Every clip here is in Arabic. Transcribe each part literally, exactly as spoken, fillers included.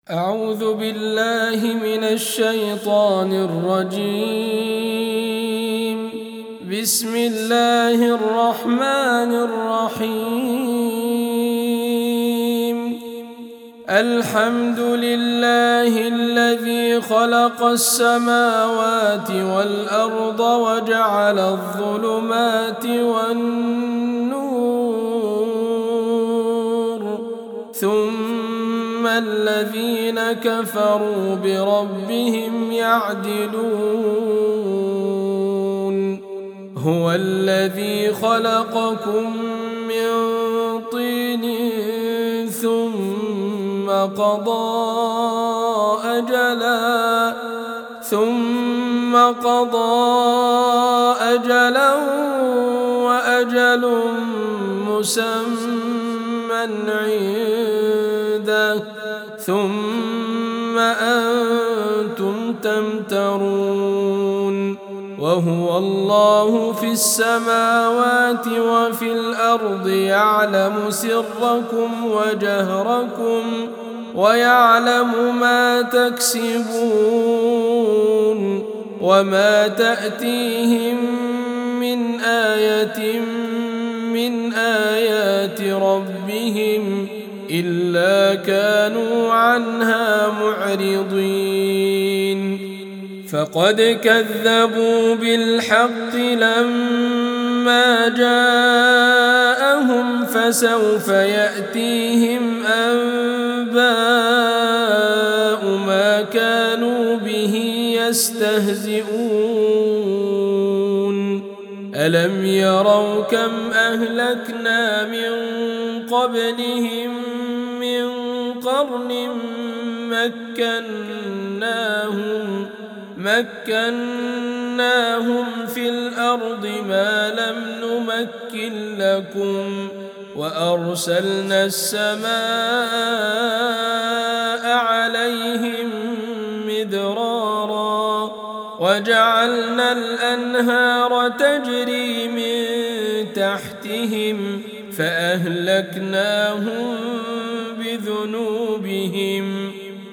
أعوذ بالله من الشيطان الرجيم. بسم الله الرحمن الرحيم. الحمد لله الذي خلق السماوات والأرض وجعل الظلمات والنور، ثم الذين كفروا بربهم يعدلون. هو الذي خلقكم من طين ثم قضى أجلا ثم قضى أجلا وأجل مسمى عنده، ثم أنتم تمترون. وهو الله في السماوات وفي الأرض، يعلم سركم وجهركم ويعلم ما تكسبون. وما تأتيهم من آية من آيات ربهم إلا كانوا عنها معرضين. فقد كذبوا بالحق لما جاءهم، فسوف يأتيهم أنباء ما كانوا به يستهزئون. ألم يروا كم أهلكنا من قبلهم من قرن مكناهم مكناهم في الأرض ما لم نمكن لكم، وأرسلنا السماء عليهم مدرارا، وجعلنا الأنهار تجري من تحتهم، فأهلكناهم بذنوبهم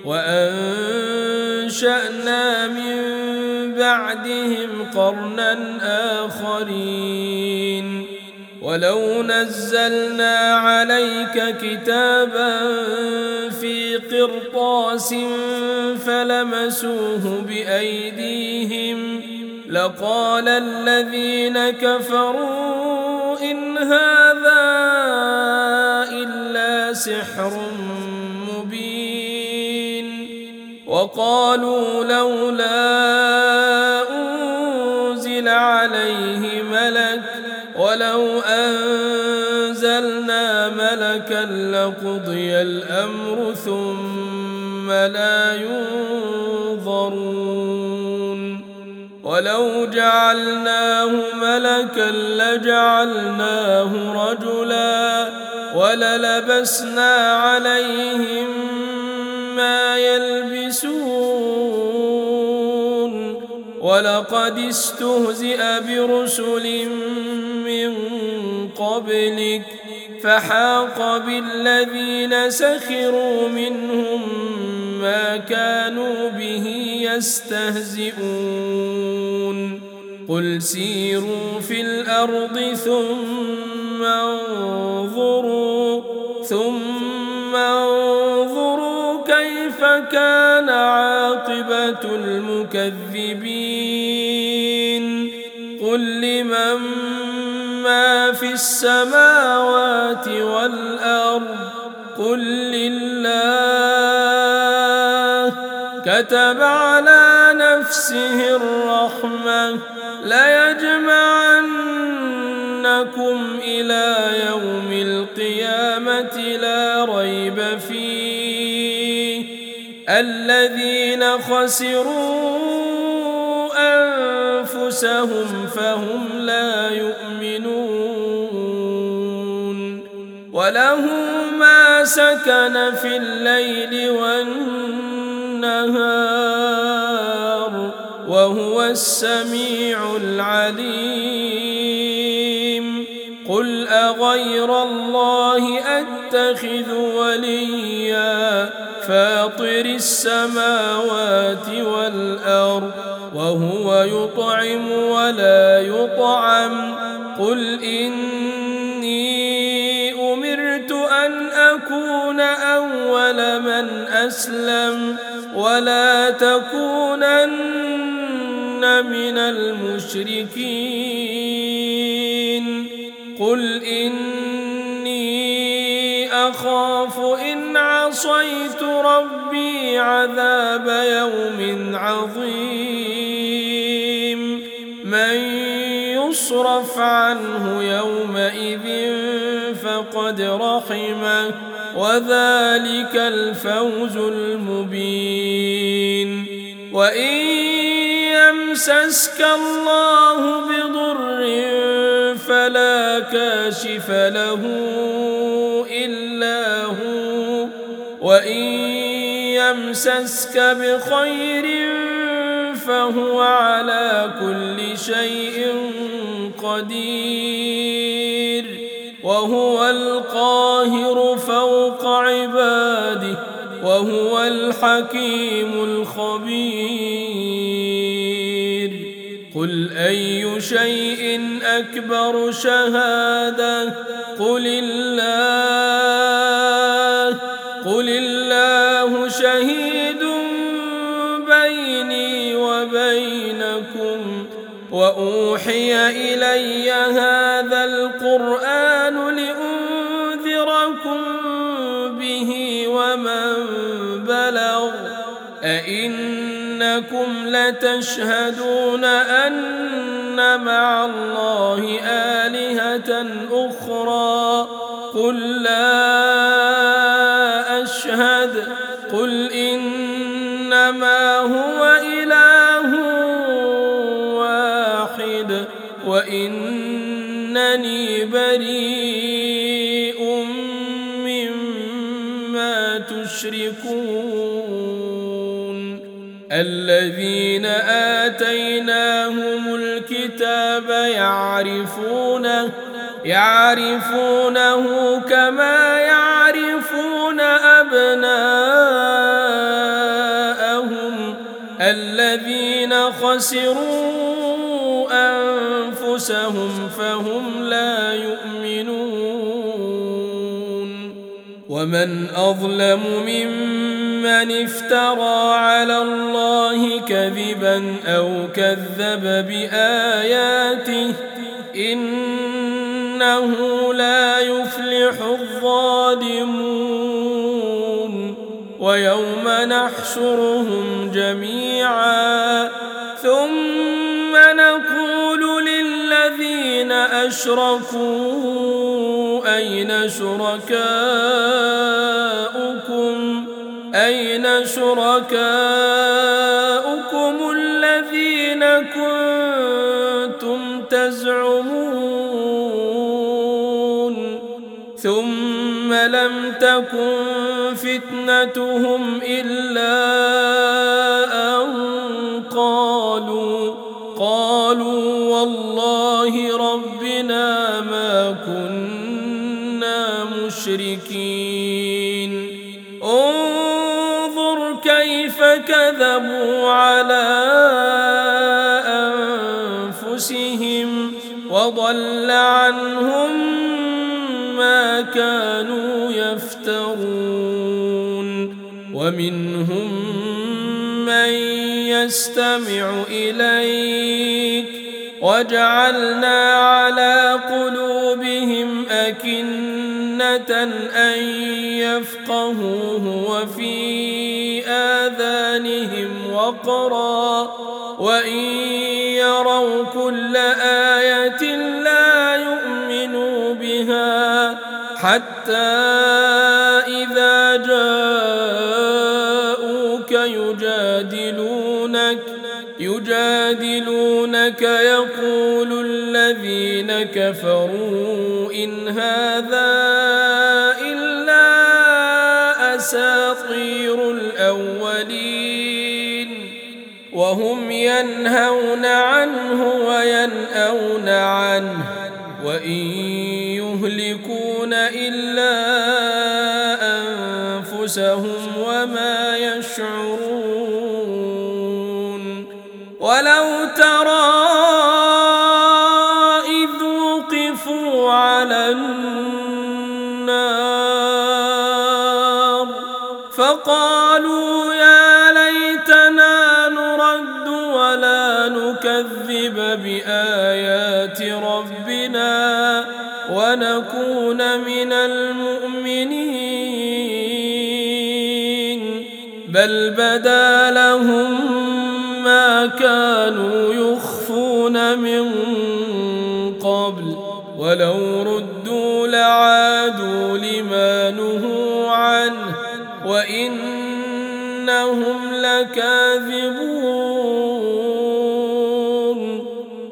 وأنشأنا من بعدهم قرنا آخرين. ولو نزلنا عليك كتابا في قرطاس فلمسوه بأيديهم لقال الذين كفروا إن هذا إلا سحر مبين. وقالوا لولا أنزل عليه ملك، ولو أنزلنا ملكا لقضي الأمر ثم لا ينظرون. ولو جعلناه ملكا لجعلناه رجلا وللبسنا عليهم ما يلبسون. ولقد استهزئ برسل من قبلك فحاق بالذين سخروا منهم ما كانوا به يستهزئون. قل سيروا في الأرض ثم انظروا ثم انظروا كيف كان عاقبة المكذبين. قل لمن ما في السماوات والأرض قل لله. كتب على نفسه الرحمة ليجمعنكم إلى يوم القيامة لا ريب فيه. الذين خسروا أنفسهم فهم لا يؤمنون. وله ما سكن في الليل والنهار وهو السميع العليم. قل أغير الله أتخذ وليا فاطر فاطر السماوات والأرض وهو يطعم ولا يطعم قل إني أمرت أن أكون أول من أسلم ولا تكونن من المشركين قل إني أخاف إن عصيت ربي عذاب يوم عظيم من يصرف عنه يومئذ فقد رحمه وذلك الفوز المبين وإن يمسسك الله بضر فلا كاشف له إلا هو وإن يمسسك بخير فهو على كل شيء قدير وهو القاهر فوق عباده وهو الحكيم الخبير قل أي شيء أكبر شهادة قل الله قل الله شهيد بيني وبينكم وأوحي إلي هذا القرآن لأنذركم به ومن بلغ أئنكم لتشهدون أن مع الله آلهة أخرى قل لا أشهد قل إنما هو إله واحد وإنني بريء مما تشركون الذين آتيناهم الكتاب يعرفونه يعرفونه كما يعرفون أبناءهم الذين خسروا أنفسهم فهم لا يؤمنون ومن أظلم ممن افترى على الله كذبا أو كذب بآياته إنه لا يفلح الظالمون ويوم نحشرهم جميعا ثم نقول للذين أشركوا أين شركاؤكم أين شركاؤكم الذين كنتم تزعمون ثم لم تكن فتنتهم إلا أن قالوا قالوا والله ربنا ما كنا مشركين انظر كيف كذبوا على أنفسهم وضل عنهم ما كانوا يفترون ومنهم من يستمع إليك وجعلنا على قلوبهم أكنة أن يفقهوه وفي آذانهم وقرا وإن يروا كل آية لا يؤمنوا بها حتى إذا جاءوك يجادلونك يجادلونك يقول الذين كفروا إن هذا إلا أساطير الأولين وهم ينهون عنه وينأون عنه وإن يهلكون إلا أنفسهم وما يشعرون يشعرون ولو ترى إذ وقفوا على النار فقالوا يا ليتنا نرد ولا نكذب بآيات ربنا ونكون من المؤمنين بل بدا لهم ما كانوا يخفون من قبل ولو ردوا لعادوا لما نهوا عنه وإنهم لكاذبون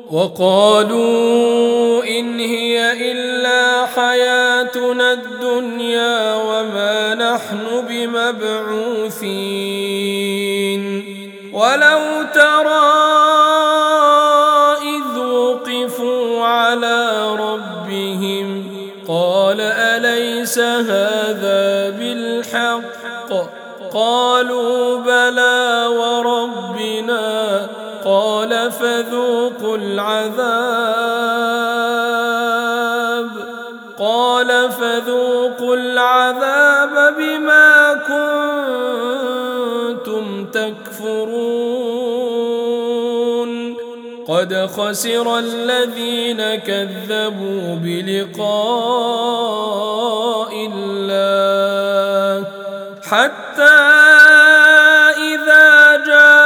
وقالوا إن هي إلا حياتنا الدنيا وما نحن بمبعوثين ولو ترى إذ وقفوا على ربهم قال أليس هذا بالحق قالوا بلى وربنا قال فذوقوا العذاب قال فذوقوا العذاب بما كنتم تكفرون قد خسر الذين كذبوا بلقاء الله حتى إذا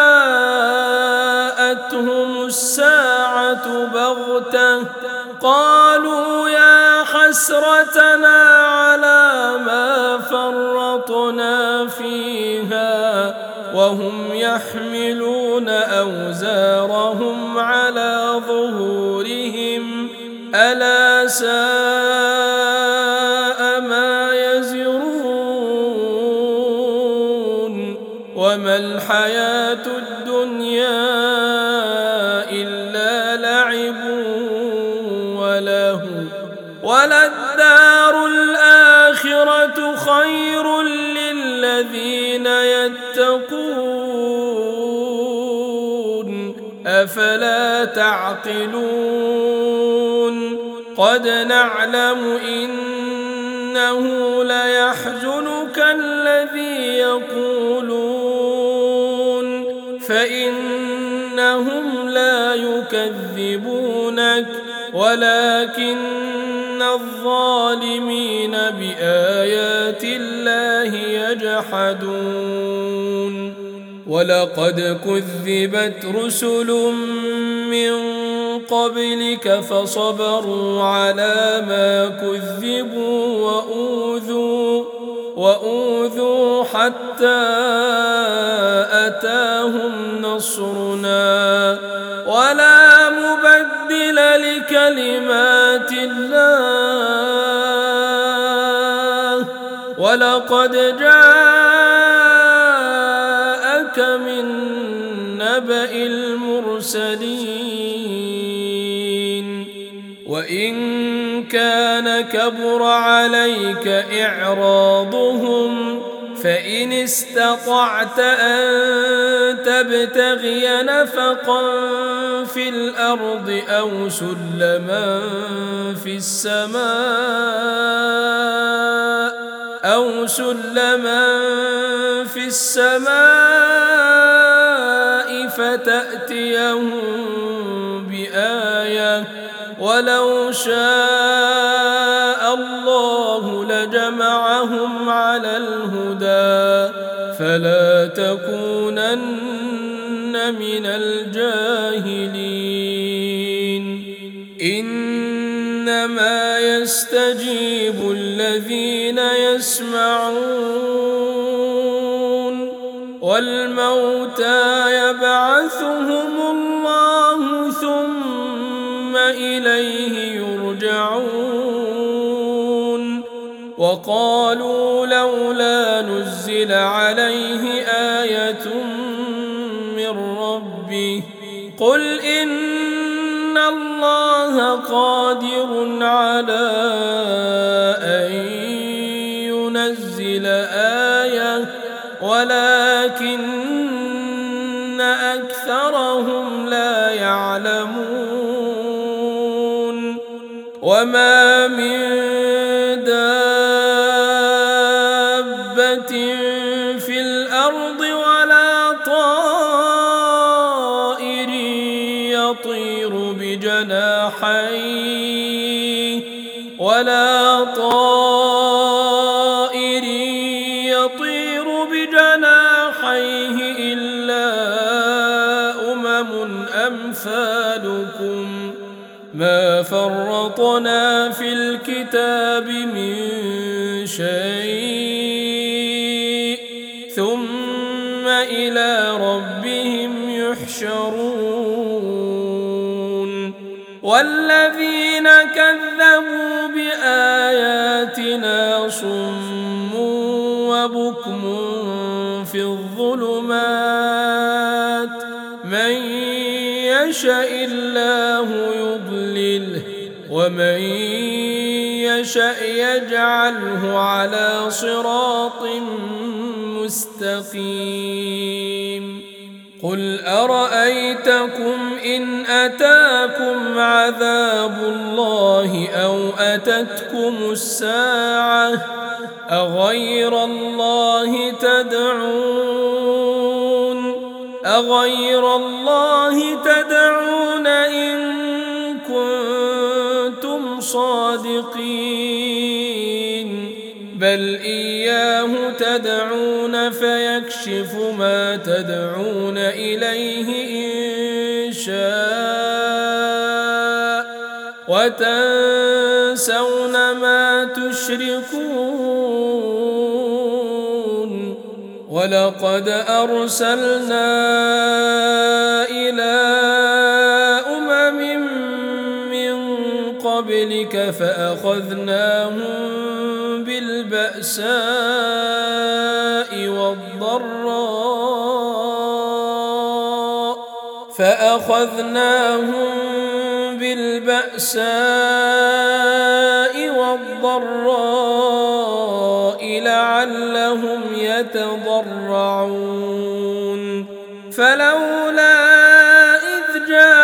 جاءتهم الساعة بغتة قالوا يا حسرتنا على ما فرطنا فيها وهم يحملون أوزارهم على ظهورهم ألا ساء ما يزرون وما الحياة الدنيا إلا لعب وله وللدار الآخرة خير للذين يتقون أفلا تعقلون قد نعلم إنه ليحزنك الذي يقولون فإنهم لا يكذبونك ولكن الظالمين بآيات الله يجحدون ولقد كذبت رسل من قبلك فصبروا على ما كذبوا وأوذوا وأوذوا حتى أتاهم نصرنا ولا مبدل لكلمات الله ولقد جاءك من نبأ المرسلين وإن كان كبر عليك إعراضهم فإن استطعت أن تبتغي نفقا في الأرض أو سلما في السماء أو سلما في السماء فتأتيهم بآية ولو شاء الله لجمعهم على الهدى فلا تكونن من الجاهلين إنما يستجيب الذين يسمعون والموتى يبعثهم الله ثم إليه يرجعون وقالوا لولا نزل عليه آية من ربه قل إن الله قادر على أن ينزل آية ولكن أكثرهم لا يعلمون وما من دابة في الأرض ولا طائر يطير بجناحيه ولا طائر يطير بجناحيه إلا أمم أمثالكم ما فرطنا في الكتاب من شيء ثم إلى ربهم يحشرون والذين كذبوا بآياتنا صم وبكم في الظلمات من يشاء الله يضلله ومن يشاء يجعله على صراط مستقيم قل أرأيتكم إن أتاكم عذاب الله أو أتتكم الساعة أغير الله تدعون أغير الله تدعون إن كنتم صادقين بل إياه تدعون فيكشف ما تدعون إليه إن شاء وتنسون ما تشركون ولقد أرسلنا إلى أمم من قبلك فأخذناهم بالبأساء والضراء فأخذناهم بالبأساء والضراء لعلهم يتضرعون فلولا إذ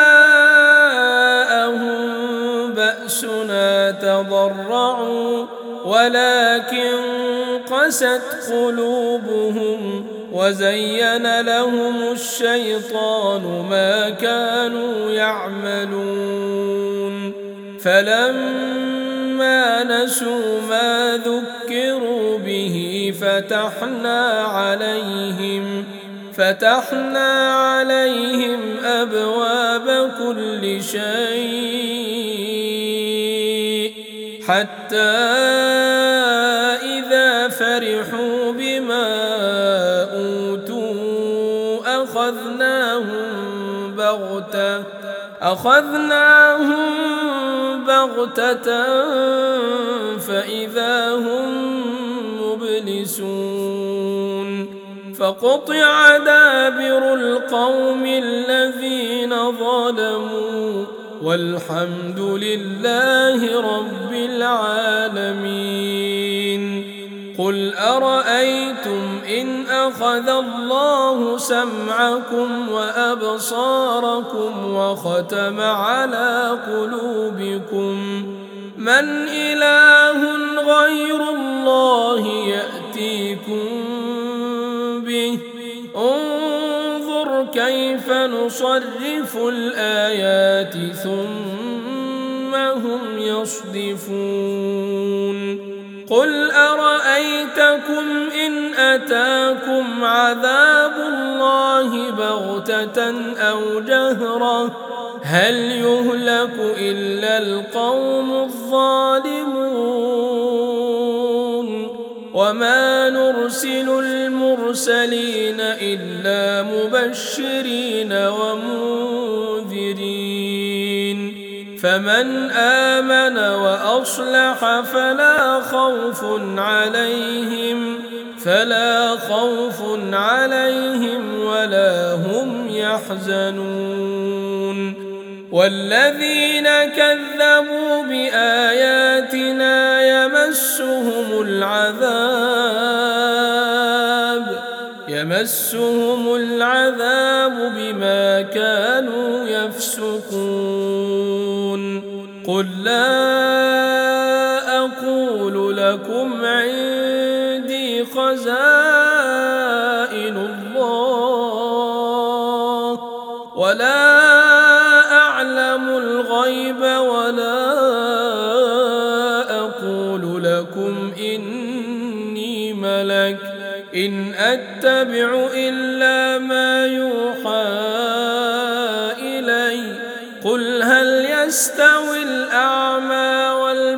جاءهم بأسنا تضرعوا ولكن قست قلوبهم وزين لهم الشيطان ما كانوا يعملون فلما نسوا ما ذكروا به فتحنا عليهم فتحنا عليهم أبواب كل شيء حتى إذا فرحوا بما أوتوا أخذناهم بغتة أخذناهم بغتة فإذا هم مبلسون فقطع دابر القوم الذين ظلموا والحمد لله رب العالمين قل أرأيتم إن أخذ الله سمعكم وأبصاركم وختم على قلوبكم من إله غير الله يأتيكم به انظر كيف نصرف الآيات ثم هم يصدفون قل أرأيتكم إن أتاكم عذاب الله بغتة أو جهرة هل يهلك إلا القوم الظالمون وما نرسل المرسلين إلا مبشرين ومنذرين فمن آمن وأصلح فلا خوف عليهم فلا خوف عليهم ولا هم يحزنون والذين كذبوا بآياتنا يمسهم العذاب يمسهم العذاب بما كانوا يفسقون قل لا أقول لكم عندي خزائن الله ولا أعلم الغيب ولا أقول لكم إني ملك إن أتبع إلا ما يوحى إلي قل هل يستوي الأعمى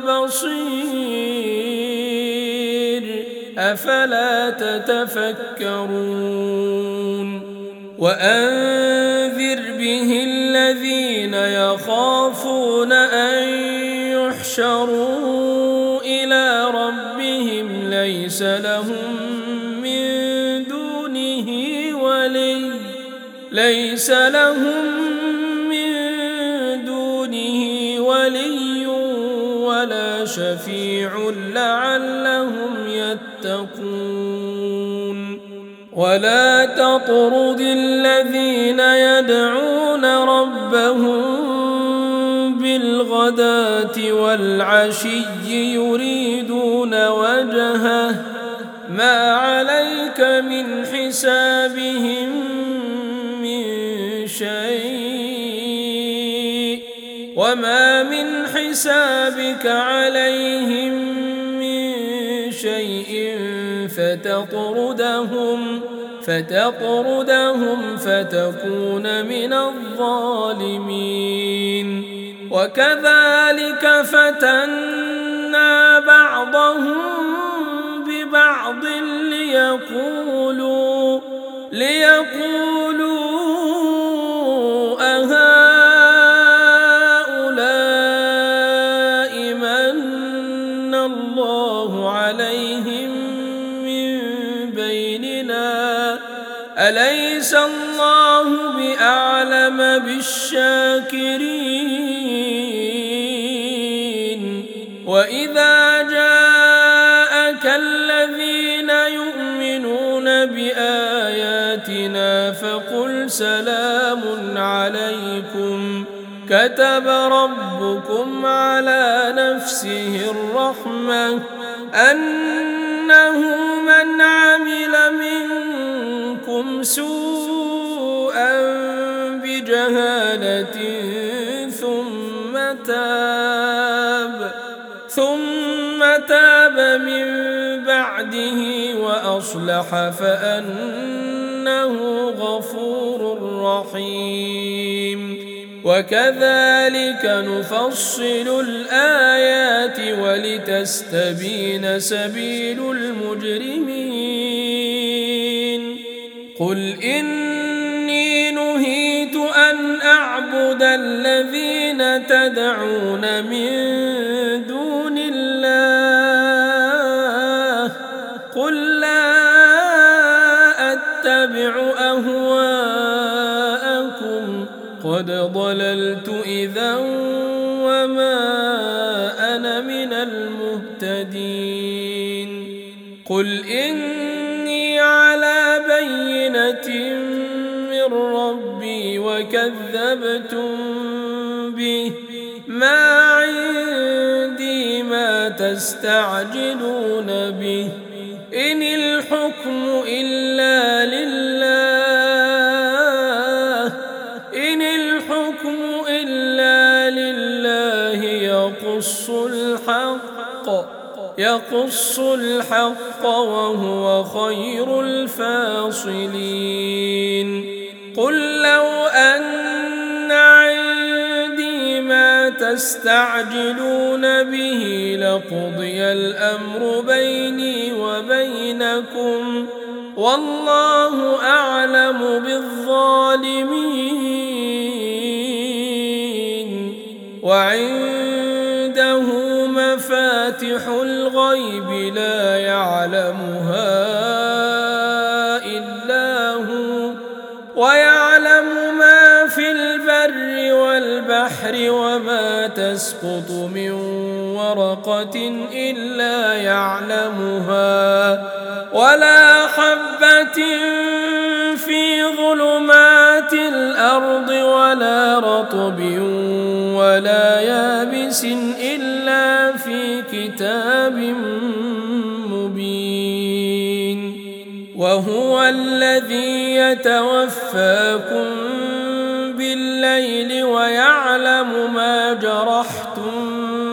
والبصير أفلا تتفكرون وأنذر به الذين يخافون أن يحشروا إلى ربهم ليس لهم ليس لهم من دونه ولي ولا شفيع لعلهم يتقون ولا تطرد الذين يدعون ربهم بالغداة والعشي يريدون وجهه ما عليك من حسابهم شيء وما من حسابك عليهم من شيء فتطردهم فتطردهم فتكون من الظالمين وكذلك فتنا بعضهم ببعض ليقولوا ليقولوا أهؤلاء من الله عليهم من بيننا أليس الله بأعلم بالشاكرين وإذا جاءك الذين يؤمنون بآياتنا فقل سلام عليكم كتب ربكم على نفسه الرحمة أنه من عمل منكم سوءا بجهالة ثم تاب ثم تاب من بعده وأصلح فأنه غفور رحيم وكذلك نفصل الآيات ولتستبين سبيل المجرمين قل إني نهيت أن أعبد الذين تدعون من دون الله قل لا أتبع أهواءكم قد ضللت إذا وما أنا من المهتدين قل إني على بينة من ربي وكذبتم به ما عندي ما تستعجلون به إن الحكم إلا لله إن الحكم إلا لله يقص الحق يقص الحق وهو خير الفاصلين قل لو أن عندي ما تستعجلون به لقضي الأمر بيني وبينكم والله أعلم بالظالمين وعنده مفاتح الغيب لا يعلمها إلا هو ويعلم ما في البر والبحر وما تسقط من ورقة إلا يعلمها ولا حبة الأرض ولا رطب ولا يابس إلا في كتاب مبين. وهو الذي يتوفاكم بالليل ويعلم ما جرحتم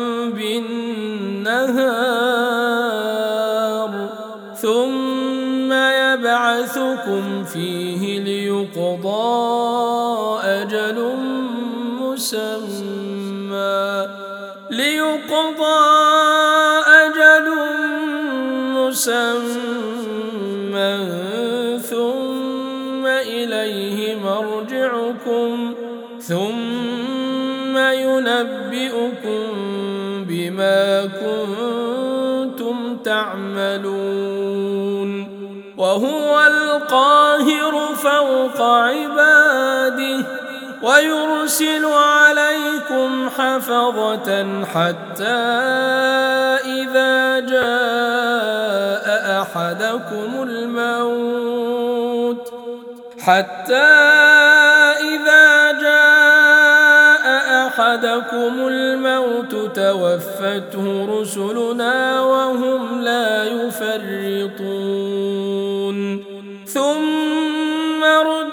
بالنهار ثم يبعثكم فيه ليقضى أجل مسمى ليقضى أجل مسمى ثم إليه مرجعكم ثم ينبئكم بما كنتم تعملون. وهو القاهر فوق عباده ويرسل عليكم حفظة حتى إذا جاء أحدكم الموت حتى إذا جاء أحدكم الموت توفته رسلنا وهم لا يفرطون ثم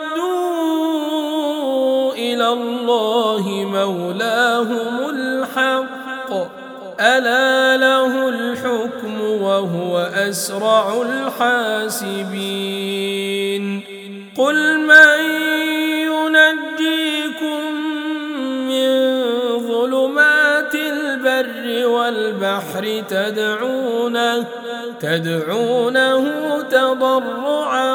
ردوا إلى الله مولاهم الحق ألا له الحكم وهو أسرع الحاسبين. قل من ينجيكم من ظلمات البر والبحر تدعونه تدعونه تضرعا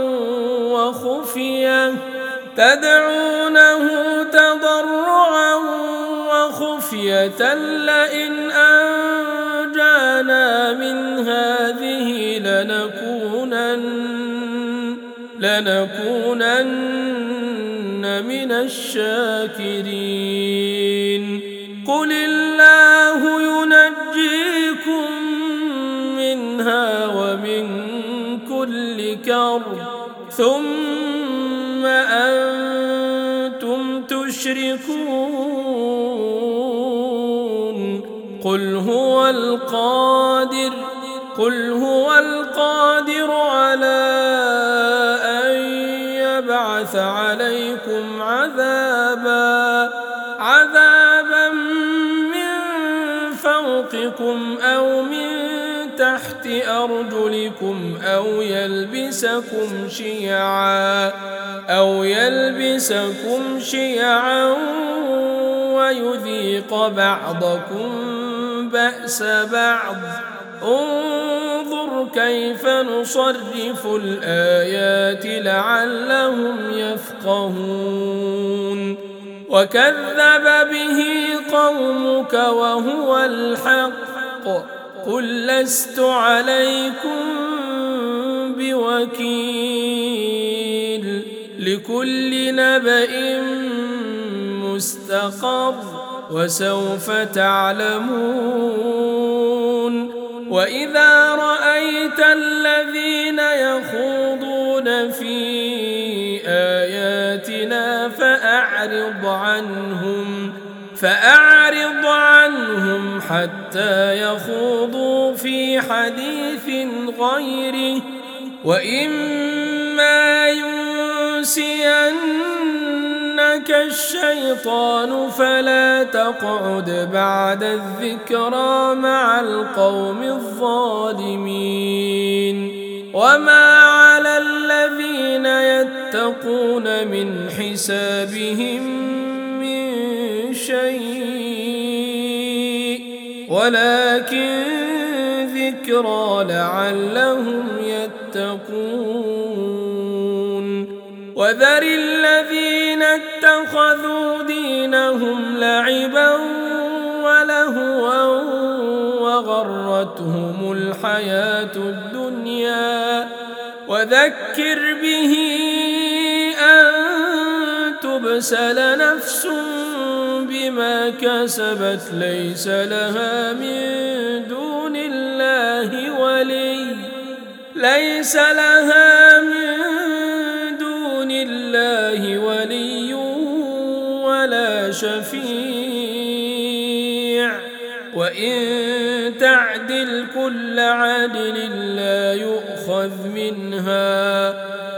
وخفية تدعونه تضرعا وخفية لئن أنجانا من هذه لنكونن لنكونن من الشاكرين. قل الله ينجيكم منها ومن كل كرب ثم أنتم تشركون. قل هو القادر قل هو القادر على أن يبعث عليكم عذابا عذابا من فوقكم أو من تحت أرجلكم أو يلبسكم شيعا أو يلبسكم شيعا ويذيق بعضكم بأس بعض. انظر كيف نصرف الآيات لعلهم يفقهون. وكذب به قومك وهو الحق قل لست عليكم بوكيل لكل نبأ مستقر وسوف تعلمون. وإذا رأيت الذين يخوضون في آياتنا فأعرض عنهم فأعرض عنهم حتى يخوضوا في حديث غيره وإما ينسينك الشيطان فلا تقعد بعد الذكرى مع القوم الظالمين. وما على الذين يتقون من حسابهم من شيء ولكن ذكرى لعلهم يتقون. وذر الذين اتخذوا دينهم لعبا ولهوا وغرتهم الحياة الدنيا وذكر به أن تبسل نفس بما كسبت ليس لها من دون الله ولي ليس لها من دون الله ولي ولا شفيع وإن تعدل كل عدل لا يؤخذ منها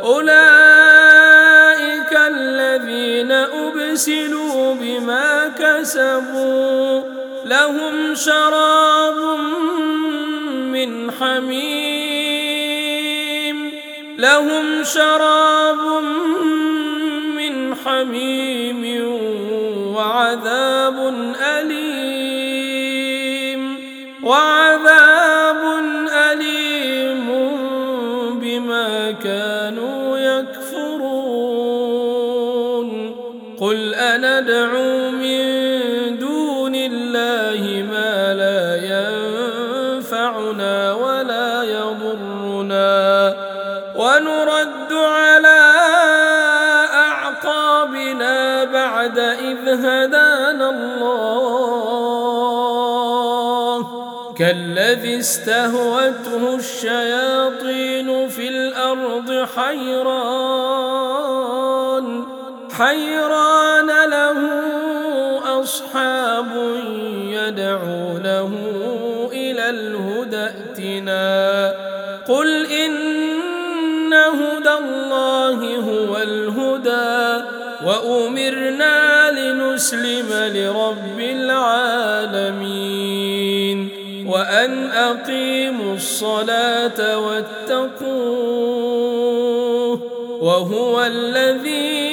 أولئك الذين أبسلوا بما كسبوا لهم شراب من حميم لهم شراب من حميم وعذاب أليم وعذاب أليم بما كانوا يكفرون قل أندعو من دون الله ما لا ينفعنا ولا يضرنا ونرد على أعقابنا بعد إذ هدانا الله كالذي استهوته الشياطين في الأرض حيران حيران له أصحاب يدعونه إلى الهدى ائتنا قل إن هدى الله هو الهدى وأمرنا لنسلم لرب العالمين وأن أقيموا الصلاة واتقوه وهو الذي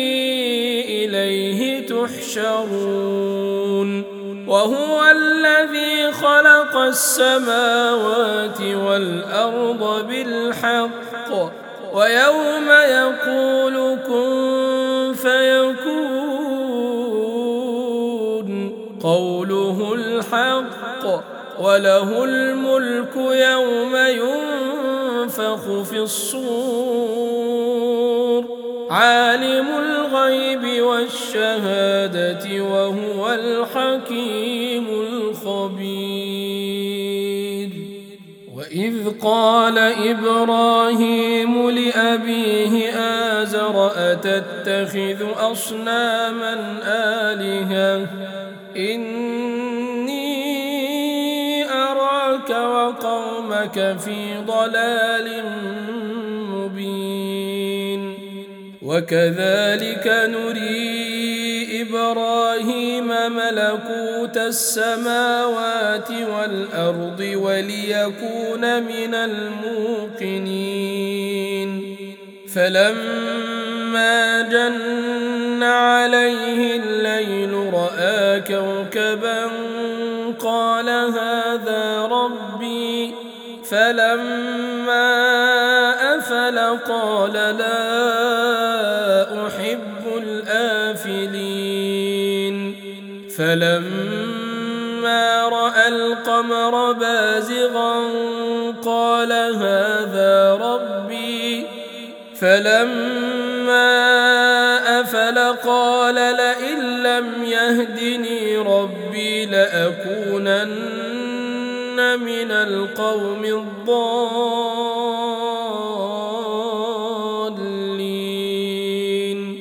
إليه تحشرون وهو الذي خلق السماوات والأرض بالحق ويوم يقول كن فيكون قوله الحق وله الملك يوم ينفخ في الصور عالم الغيب والشهادة وهو الحكيم الخبير وإذ قال إبراهيم لأبيه آزر أتتخذ أصناما آلهة إني أراك وقومك في ضلال مبين وكذلك نري إبراهيم ملكوت السماوات والأرض وليكون من الموقنين فلما جن عليه الليل رأى كوكبا قال هذا ربي فلما أفل قال لا أحب الآفلين فلما رأى القمر بازغا قال هذا ربي فلما أفل قال لئن لم يهدني ربي لأكونن من القوم الضالين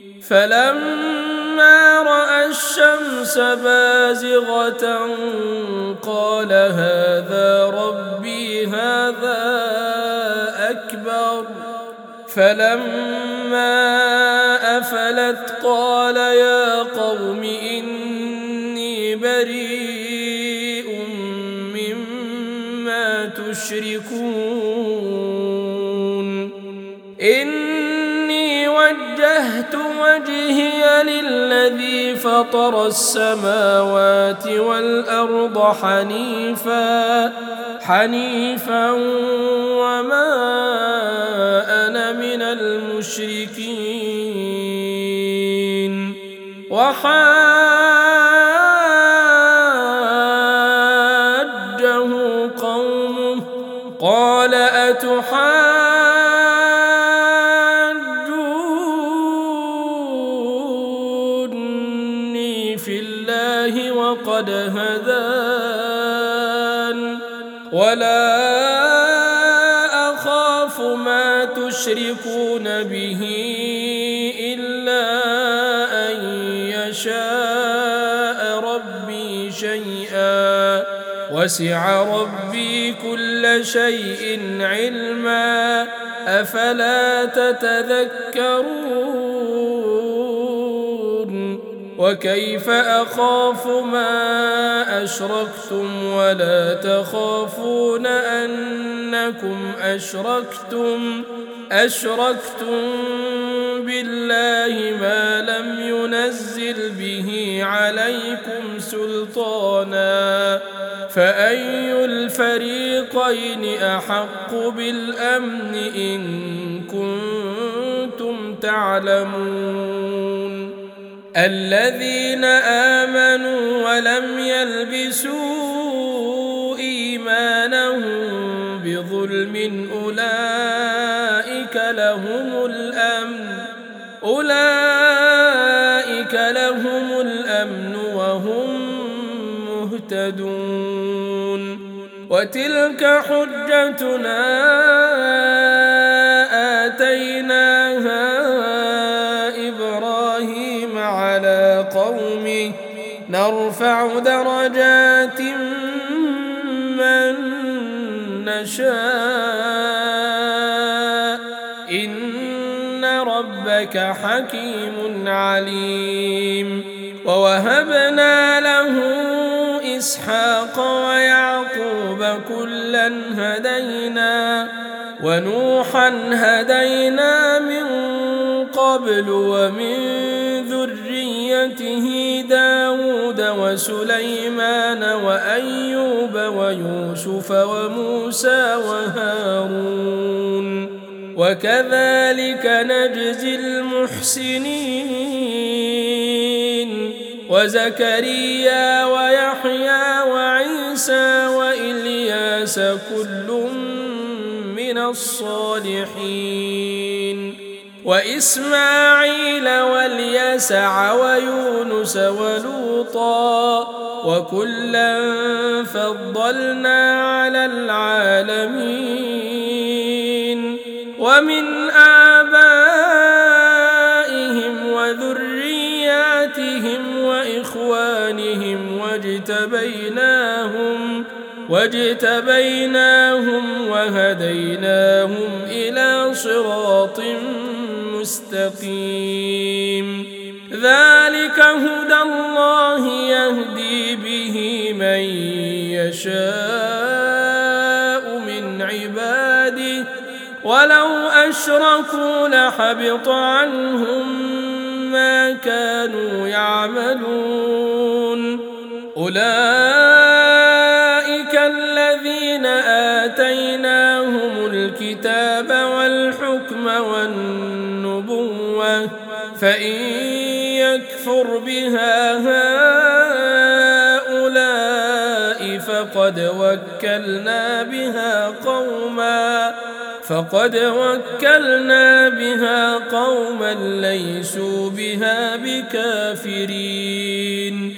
فلما رأى الشمس بازغة قال هذا ربي هذا أكبر فلما أفلت قال يا قوم إني بريء مما تشركون إني وجهت وجهي للذي فطر السماوات والأرض حنيفا حنيفا وما أنا من المشركين وحاجه قومه قال أتحاجوني في الله وقد هدان ولا أخاف ما تشركون به إلا أن يشاء ربي شيئا وسع ربي كل شيء علما أفلا تتذكرون وكيف أخاف ما أشركتم ولا تخافون أنكم أشركتم أشركتم بالله ما لم ينزل به عليكم سلطانا فأي الفريقين أحق بالأمن إن كنتم تعلمون الذين آمنوا ولم يلبسوا إيمانهم بظلم أولئك لهم الأمن أولئك لهم الأمن وهم مهتدون وتلك حجتنا آتيناها إبراهيم على قومه نرفع درجات من نشاء إن ربك حكيم عليم ووهبنا له إسحاق ويعقوب كلا هدينا ونوحا هدينا من قبل ومن ذريته داود وسليمان وأيوب ويوسف وموسى وهارون وكذلك نجزي المحسنين وزكريا ويحيى وعيسى وإلياس كل من الصالحين وإسماعيل واليسع ويونس ولوطا وكلا فضلنا على العالمين ومن آبائهم وذرياتهم وإخوانهم واجتبيناهم واجتبيناهم وهديناهم إلى صراط مستقيم ذلك هدى الله يهدي به من يشاء من عباده ولو أشركوا لحبط عنهم ما كانوا يعملون أولئك الذين آتيناهم الكتاب والحكم والنبوة فإن يكفر بها هؤلاء فقد وكلنا بها قوما فقد وكلنا بها قوما ليسوا بها بكافرين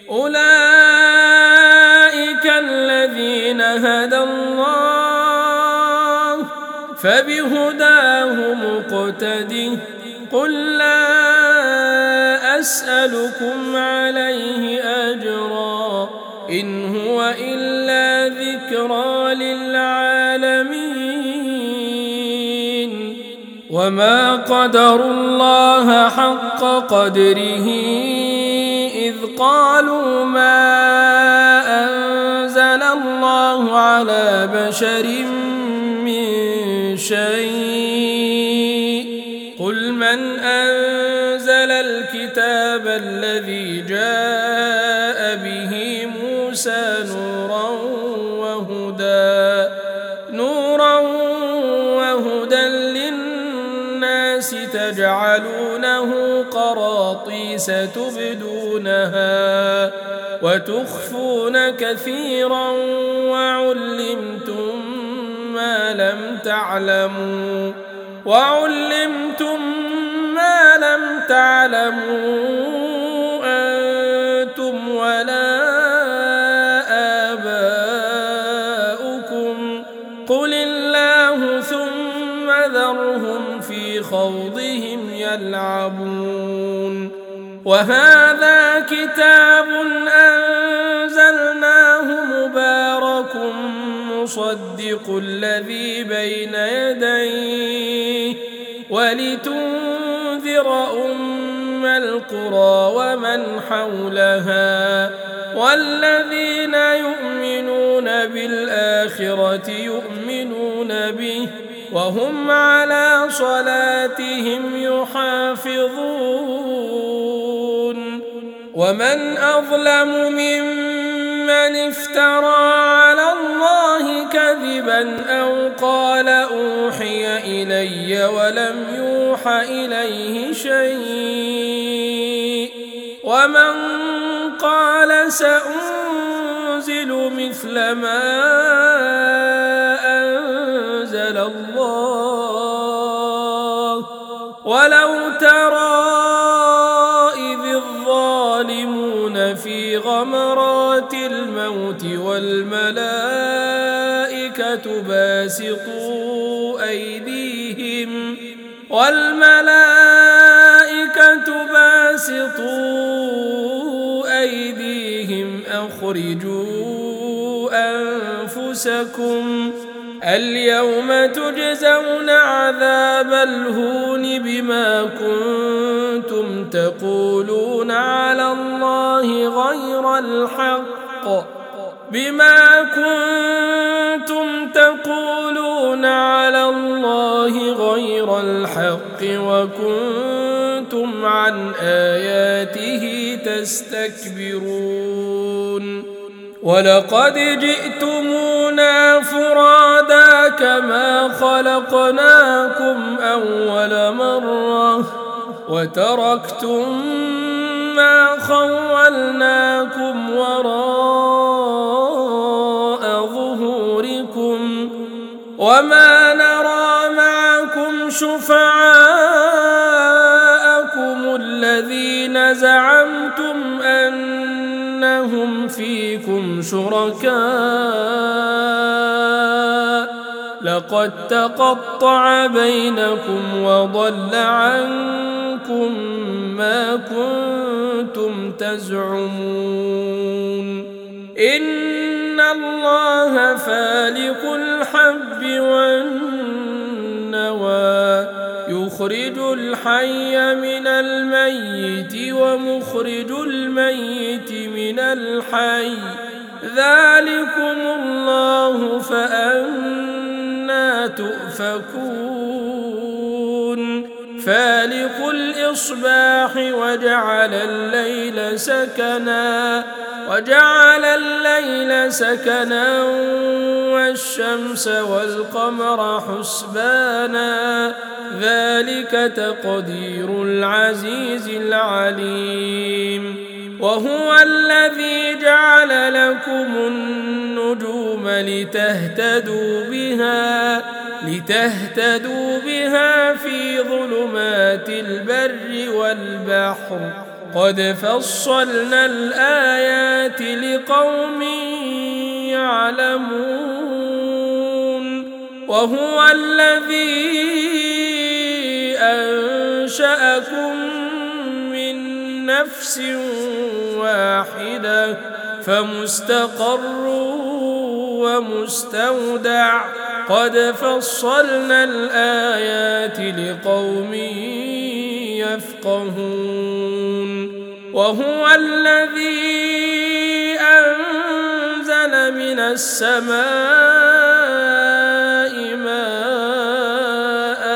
أولئك الذين هدى الله فبهداه مقتده قل لا أسألكم عليه أجرا إن هو إلا ذكرى للعالمين وما قدروا الله حق قدره إذ قالوا ما أنزل الله على بشر من شيء قل من أنزل الكتاب الذي جاء به موسى نورا وهدى نورا وهدى للناس تجعلونه قراطيس تبدونها وتخفون كثيرا وعلمتم ما لم تعلموا وعلمتم ما لم تعلموا أنتم ولا آباؤكم قل الله ثم ذرهم في خوضهم يلعبون وهذا كتاب أنزلناه مبارك مصدق الذي بين يديه ولتنذر أم القرى ومن حولها والذين يؤمنون بالآخرة يؤمنون به وهم على صلاتهم يحافظون ومن أظلم ممن افترى على الله كذبا أو قال أوحي إلي ولم يوح إليه شيء ومن قال سأنزل مثل ما أنزل الله ولو ترى إذ الظالمون في غمرات الموت والملائكة باسطوا أيديهم والملائكة باسطوا أيديهم أخرجوا أنفسكم اليوم تجزون عذاب الهون بما كنتم تقولون على الله غير الحق بما كنتم تقولون على الله غير الحق وكنتم عن آياته تستكبرون ولقد جئتمونا فرادا كما خلقناكم أول مرة وتركتم ما خولناكم وراء ظهوركم وما نرى معكم شفعاءكم الذين زعمتم أنهم فيكم شركاء لقد تقطع بينكم وضل عنكم ما كنتم تزعمون إن الله فالق الحب والنوى يخرج الحي من الميت ومخرج الميت من الحي ذلكم الله فأنى تؤفكون فالق الإصباح وجعل الليل سكنا وجعل الليل سكنا والشمس والقمر حسبانا ذلك تقدير العزيز العليم وهو الذي جعل لكم النجوم لتهتدوا بها لتهتدوا بها في ظلمات البر والبحر قد فصلنا الآيات لقوم يعلمون وهو الذي أنشأكم من نفس واحدة فمستقر ومستودع قد فصلنا الآيات لقوم يفقهون وهو الذي أنزل من السماء ماء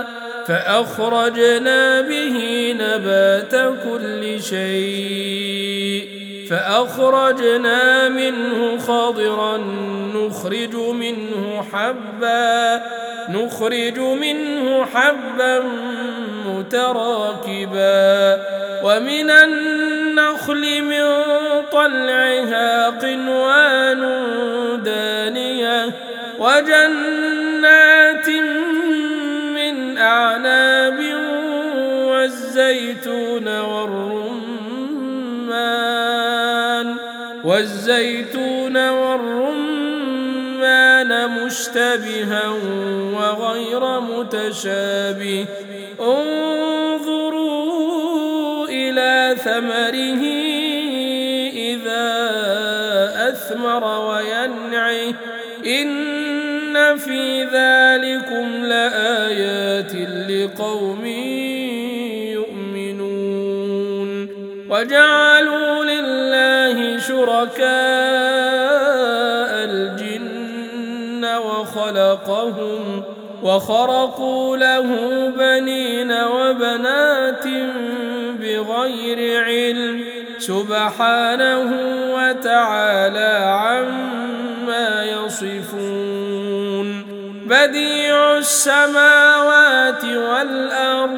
فأخرجنا به نبات كل شيء فأخرجنا منه خضرا نخرج منه حبا نخرج منه حبا متراكبا ومن النخل من طلعها قنوان دانية وجنات من أعناب والزيتون والرمان والزيتون والرمان مشتبها وغير متشابه انظروا إلى ثمره إذا أثمر وينعه إن في ذلكم لآيات لقوم يؤمنون وجعلوا لله شركاء الجن وخلقهم وخرقوا له بنين وبنات بغير علم سبحانه وتعالى عما يصفون بديع السماوات والأرض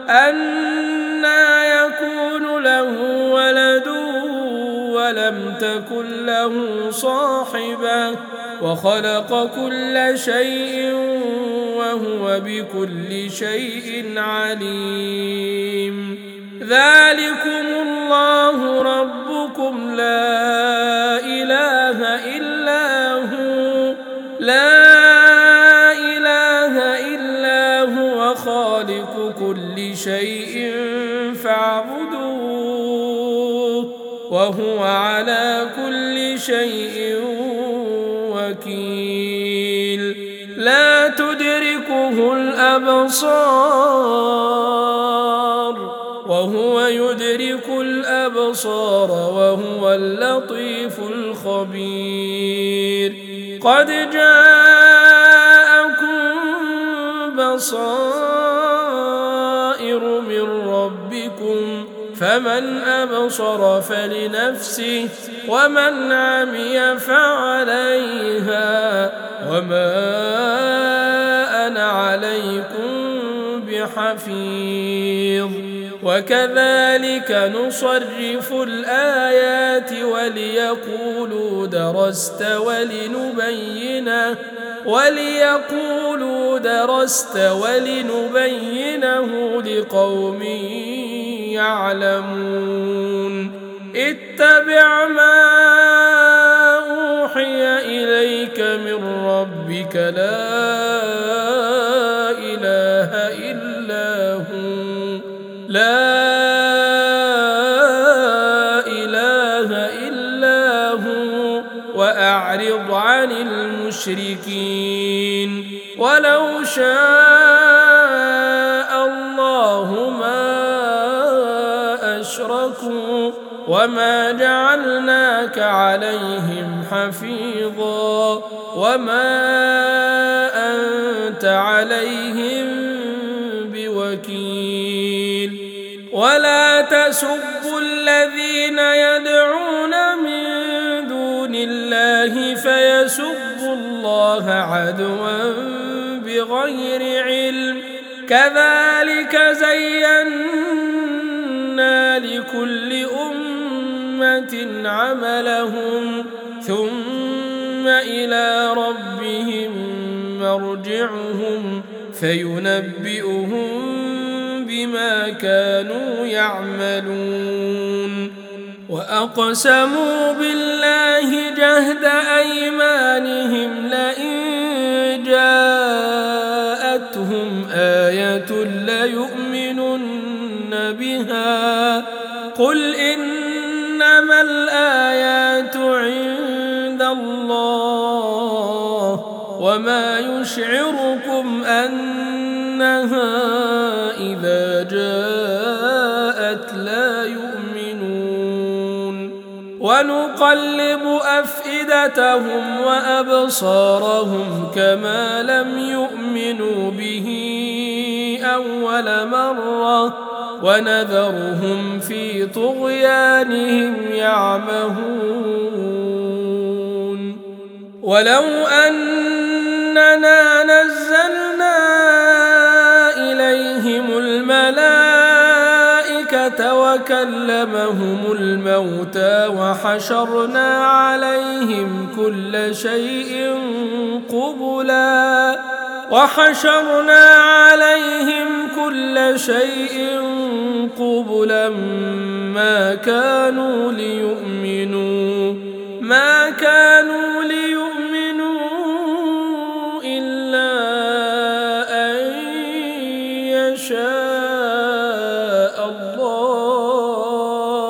أنى يكون له ولد ولم تكن له صاحبة وخلق كل شيء وهو بكل شيء عليم ذلكم الله ربكم لا إله إلا هو لا إله إلا هو خالق كل شيء فاعبدوه وهو على كل شيء وكيل لا تدركه الأبصار وهو يدرك الأبصار وهو اللطيف الخبير قد جاءكم بصائر من ربكم فمن أبصر فلنفسه ومن عمي فعليها وما أنا عليكم بحفيظ وكذلك نصرف الآيات وليقولوا درست ولنبينه وليقولوا درست ولنبينه لقوم يعلمون اتبع ما أوحي إليك من ربك لا إله إلا هو لا إله إلا هو وأعرض عن المشركين ولو شاء الله ما أشركوا وما جعلناك عليهم حفيظا وما أنت عليهم بوكيل ولا تسبوا الذين يدعون من دون الله فيسبوا الله عدوا بغير علم كذلك زينا لكل أمة عملهم ثم إلى ربهم مرجعهم فينبئهم بما كانوا يعملون وأقسموا بالله جهد أيمانهم لئن جاءتهم آية ليؤمنن بها قل إنما الآيات عند الله وما يشعركم أنها إذا جاءت لا يؤمنون ونقلب أفئدتهم وأبصارهم كما لم يؤمنوا به أول مرة ونذرهم في طغيانهم يعمهون ولو أننا نزلنا إليهم الملائكة وكلمهم الموتى وحشرنا عليهم كل شيء قبلا وحشرنا عليهم كل شيء قبلا ما كانوا ليؤمنوا ما كانوا ليؤمنوا إلا أن يشاء الله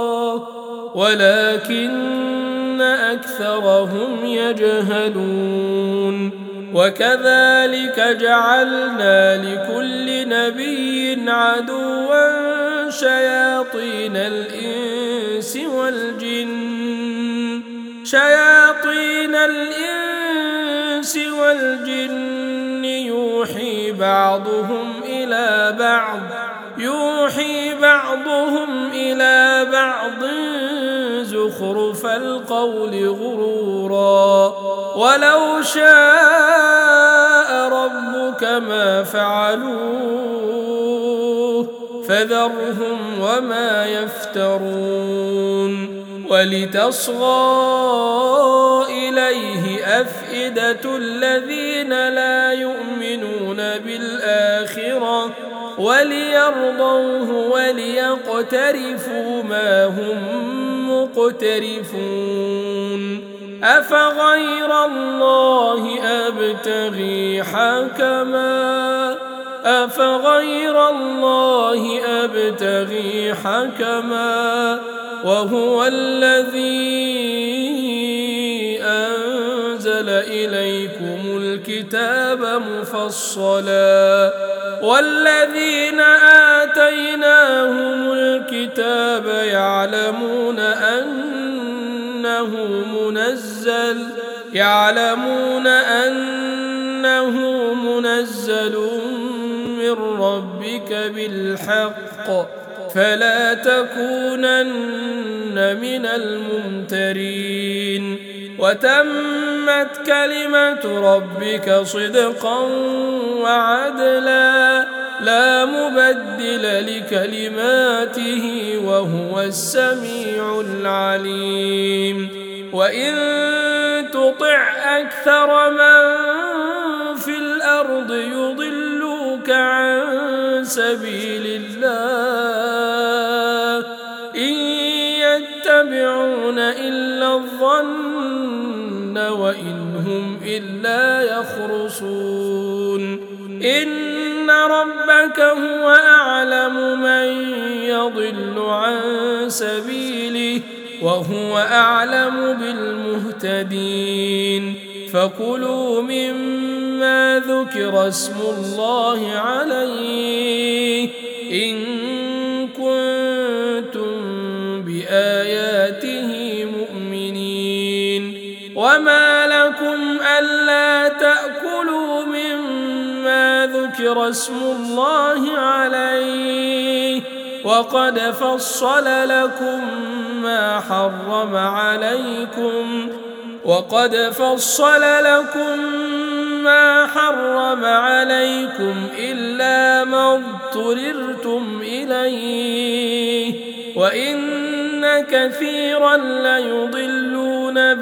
ولكن أكثرهم يجهلون وكذلك جعلنا لكل نبي عدوا شياطين الإنس والجن شياطين الإنس والجن يوحي بعضهم إلى بعض يوحي بعضهم إلى بعض زخرف القول غرورا ولو شاء ربك ما فعلوه فذرهم وما يفترون ولتصغى إليه أفئدة الذين لا يؤمنون بالآخرة وليرضوه وليقترفوا ما هم مقترفون أفغير الله أبتغي حكما أفغير الله أبتغي حكما وهو الذي أنزل إليكم الكتاب مفصلا والذين آتيناهم الكتاب يعلمون أنه منزل يعلمون أنه منزل من ربك بالحق فلا تكونن من الممترين وتمت كلمة ربك صدقا وعدلا لا مبدل لكلماته وهو السميع العليم وإن تطع أكثر من في الأرض يضلوك عن سبيل الله إن يتبعون إلا الظن وإن هم إلا يخرصون إن ربك هو أعلم من يضل عن سبيله وهو أعلم بالمهتدين فكلوا مما ذكر اسم الله عليه إن كنتم بآياته مؤمنين وما لكم ألا تأكلوا مما ذكر اسم الله عليه وقد فصل لكم ما حرم عليكم وقد فصل لكم ما حرم عليكم إلا ما اضطررتم إليه وإن كثيرا ليضلون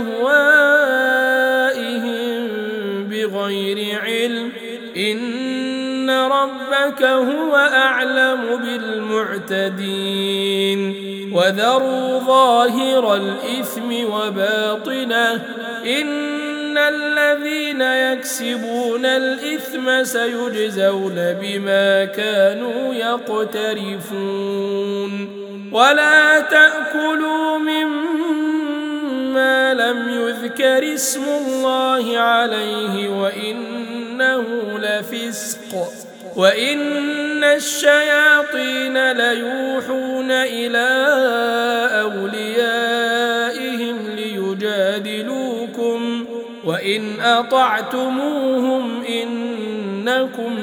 بأهوائهم بغير علم إن ربك هو أعلم بالمعتدين وذروا ظاهر الإثم وباطنه إن الذين يكسبون الإثم سيجزون بما كانوا يقترفون ولا تأكلوا مما لم يذكر اسم الله عليه وإنه لفسق وإن الشياطين ليوحون إلى أوليائهم ليجادلوكم وإن أطعتموهم إنكم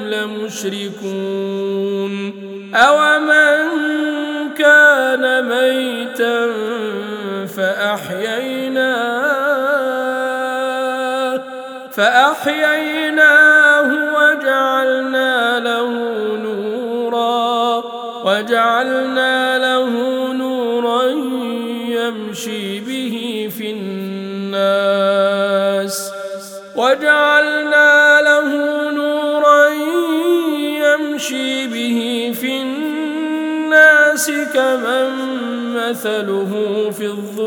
لمشركون أومن كان ميتا فأحييناه فأحييناه وجعلنا له نورا وجعلنا له نورا يمشي به في الناس وجعلنا له نورا يمشي به في الناس كمن مثله في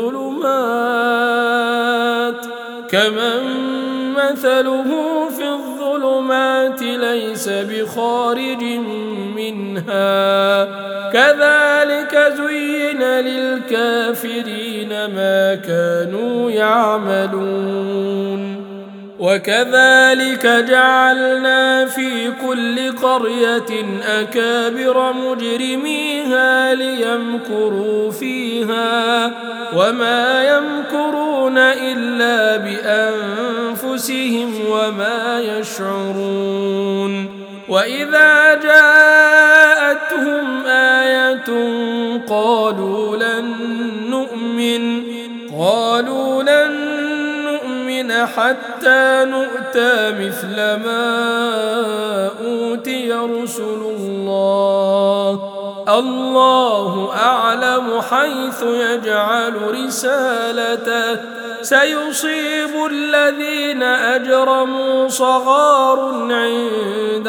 الظلمات كمن مثله في الظلمات ليس بخارج منها كذلك زين للكافرين ما كانوا يعملون وكذلك جعلنا في كل قرية أكابر مجرميها ليمكروا فيها وما يمكرون إلا بأنفسهم وما يشعرون وإذا جاءتهم آية قالوا لن نؤمن قالوا لن نؤمن حتى نؤتى مثل ما أوتي رسل الله الله أعلم حيث يجعل رسالته سيصيب الذين أجرموا صغار عند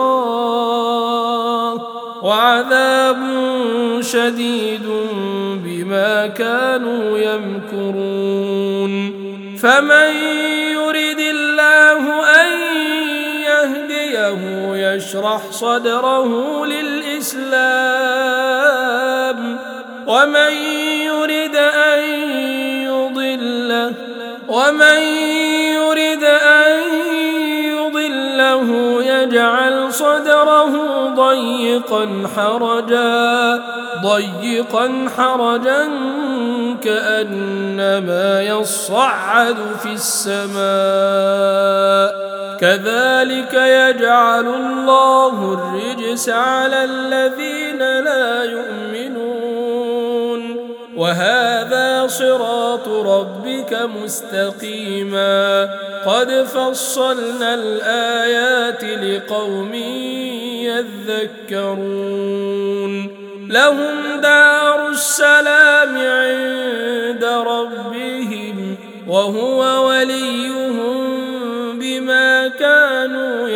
الله وعذاب شديد بما كانوا يمكرون فمن يرد الله أن يهديه يشرح صدره للإسلام ومن يرد أن يضله ومن يرد أن يضله يجعل صدره ضيقا حرجا ضيقا حرجا كأنما يصعد في السماء كذلك يجعل الله الرجس على الذين لا يؤمنون وهذا صراط ربك مستقيما قد فصلنا الآيات لقوم يذكرون لهم دار السلام عند ربهم وهو وليهم بما كانوا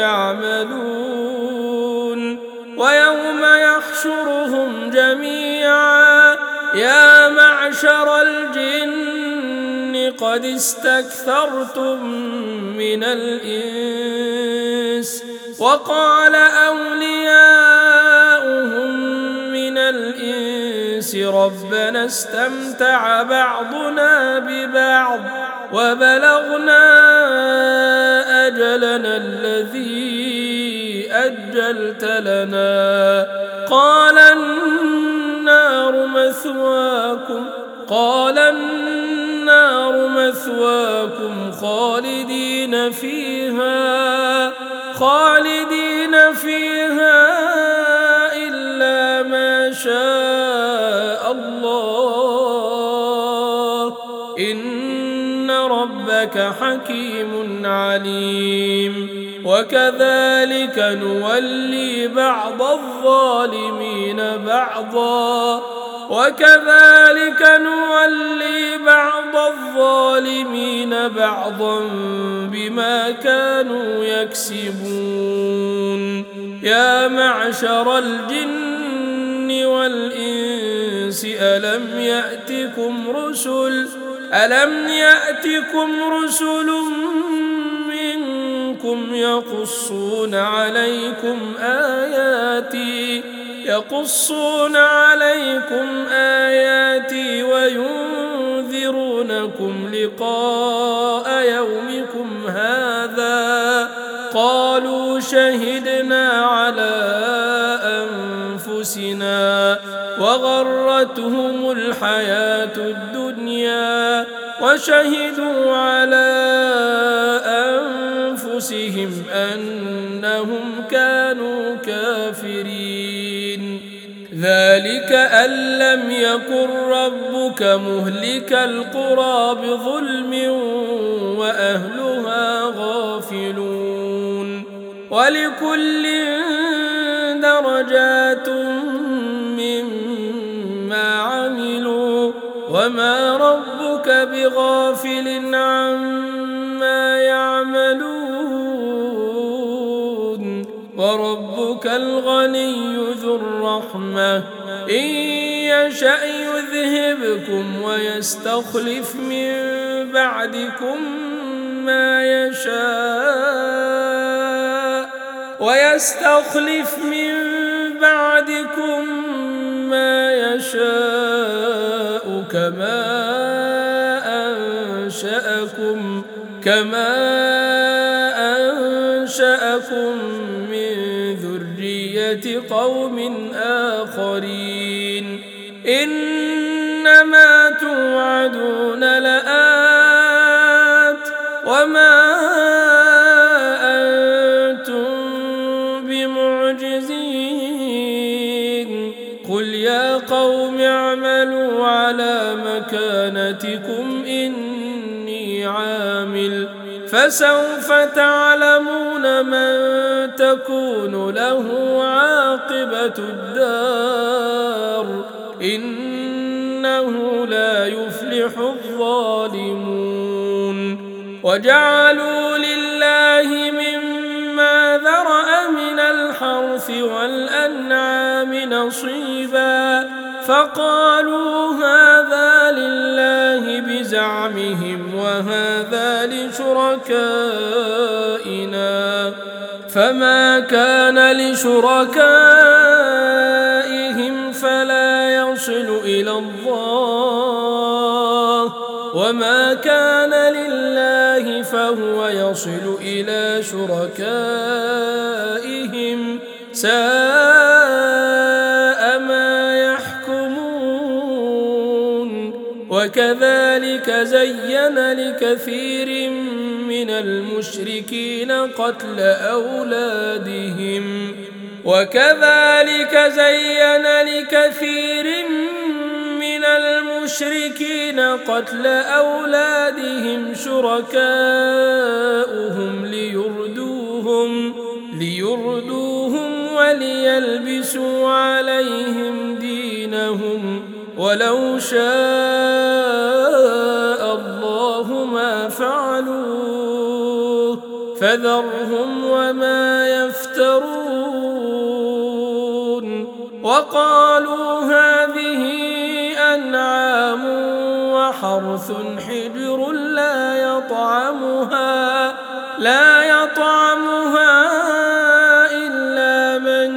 يعملون ويوم يحشرهم جميعا يا معشر الجن قد استكثرتم من الإنس وقال أولياؤهم من الإنس ربنا استمتع بعضنا ببعض وبلغنا أجلنا الذي أجلت لنا قال النار مثواكم قال النار مثواكم خالدين فيها خالدين فيها إلا ما شاء الله إن ربك حكيم عليم وكذلك نولي بعض الظالمين بعضا وكذلك نولي بعض الظالمين بعضا بما كانوا يكسبون يا معشر الجن والإنس ألم يأتكم رسل ألم يأتكم رسل منكم يقصون عليكم آياتي يقصون عليكم آياتي وينذرونكم لقاء يومكم هذا قالوا شهدنا على أنفسنا وغرتهم الحياة الدنيا وشهدوا على أنفسهم أنهم كانوا كافرين ذلك أن لم يكن ربك مهلك القرى بظلم وأهلها غافلون ولكل درجات مما عملوا وما ربك بغافل عما يعملون وربك الغني ذو الرحمة إن يشأ يذهبكم ويستخلف من بعدكم ما يشاء ويستخلف من بعدكم يشاء كما أنشأكم كما أنشأكم من ذرية قوم آخرين إنما توعدون لآت وما أنتم بمعجزين قل يا قوم اعملوا على مكانتكم إني عامل فسوف تعلمون من تكون له عاقبة الدار إنه لا يفلح الظالمون وجعلوا لله مما ذرأ من الحرث والأنعام نصيبا فقالوا هذا لله بزعمهم وهذا لشركائنا فما كان لشركائهم فلا يصل إلى الله وما كان لله فهو يصل إلى شركائهم ساء ما يحكمون وكذلك زين لكثير من المشركين قتل أولادهم وكذلك زين لكثير من المشركين قتل أولادهم شركاؤهم ليردوهم ليردوهم وليلبسوا عليهم دينهم ولو شاء الله ما فعلوه فذرهم وما يفترون وقالوا هذه أنعام وحرث حجر لا يطعمها لا يطعمها إلا من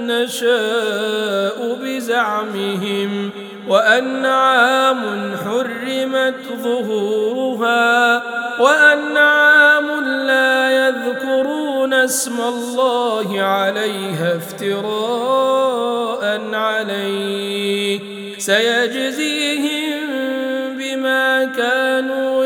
نشاء بزعمهم وأنعام حرمت ظهورها وأنعام لا يذكرون اسم الله عليها افتراء عليه سيجزيهم بما كانوا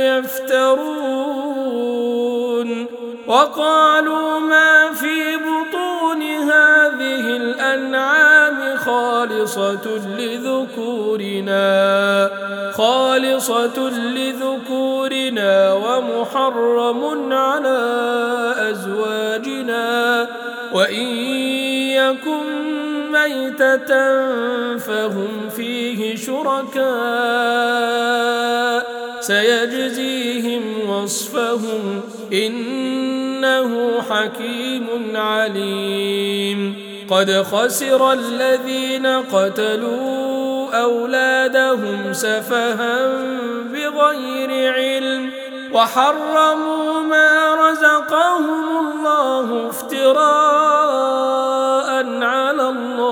يفترون وقالوا ما في بطون هذه الأنعام خالصة لذكورنا خالصة لذكورنا ومحرم على أزواجنا وإن يكن ميتة فهم فيه شركاء سيجزيهم وصفهم إنه حكيم عليم قد خسر الذين قتلوا أولادهم سفها بغير علم وحرموا ما رزقهم الله افتراء على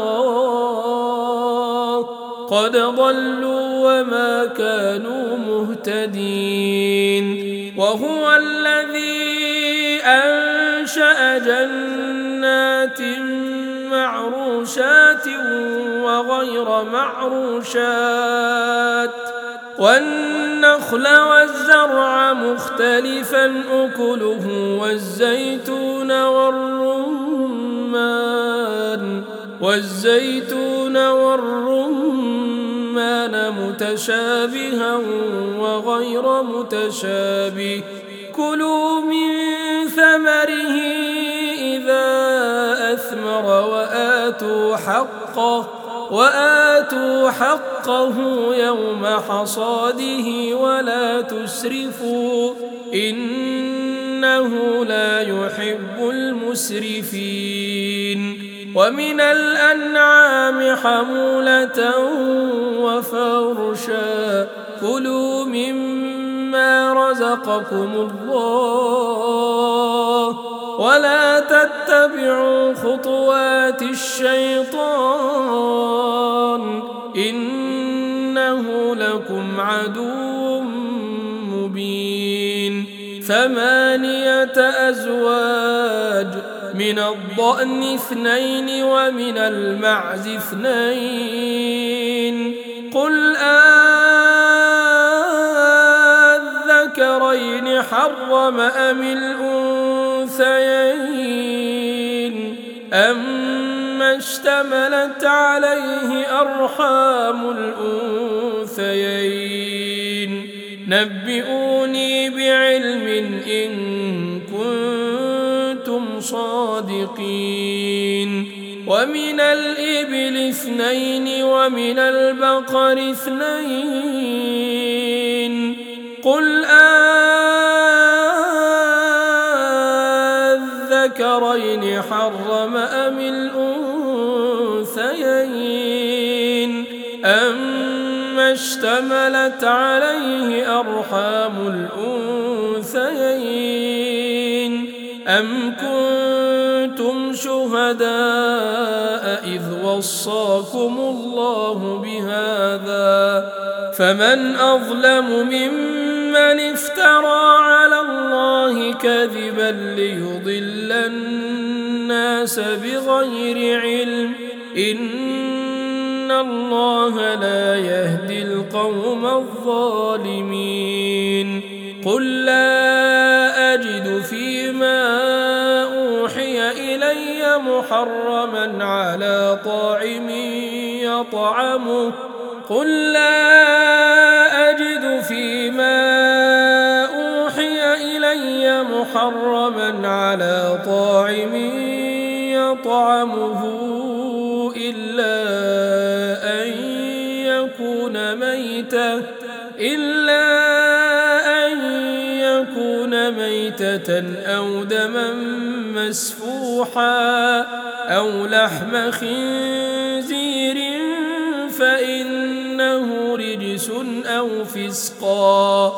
الله قد ضلوا وما كانوا مهتدين وهو الذي أنشأ جنات معروشات وغير معروشات والنخل والزرع مختلفا أكله والزيتون والرمان والزيتون والرمان متشابها وغير متشابه كلوا من ثمره إذا أثمر وآتوا حقه وآتوا حقه يوم حصاده ولا تسرفوا إنه لا يحب المسرفين ومن الأنعام حمولة وفرشا كلوا مما رزقكم الله ولا تتبعوا خطوات الشيطان إنه لكم عدو مبين ثمانية أزواج من الضأن اثنين ومن المعز اثنين قل أذكرين حرم أم الأنثيين أما اشتملت عليه أرحام الأنثيين نبئوني بعلم إن كنتم صادقين ومن الإبل اثنين ومن البقر اثنين قل أذكرين حرم أم الأنثيين أما اشتملت عليه أرحام الأنثيين أم كنتم شهداء إذ وصاكم الله بهذا فمن أظلم ممن افترى على الله كذبا ليضل الناس بغير علم إن الله لا يهدي القوم الظالمين قل لا أجد فيما أوحي إلي محرما على طاعم يطعمه قل لا أجد فيما أوحي إلي محرما على طاعم يطعمه إلا أن يكون ميتة إلا أن يكون ميتة أو دما مسفوحا أو لحم خنزير فإنه رجس أو فسقا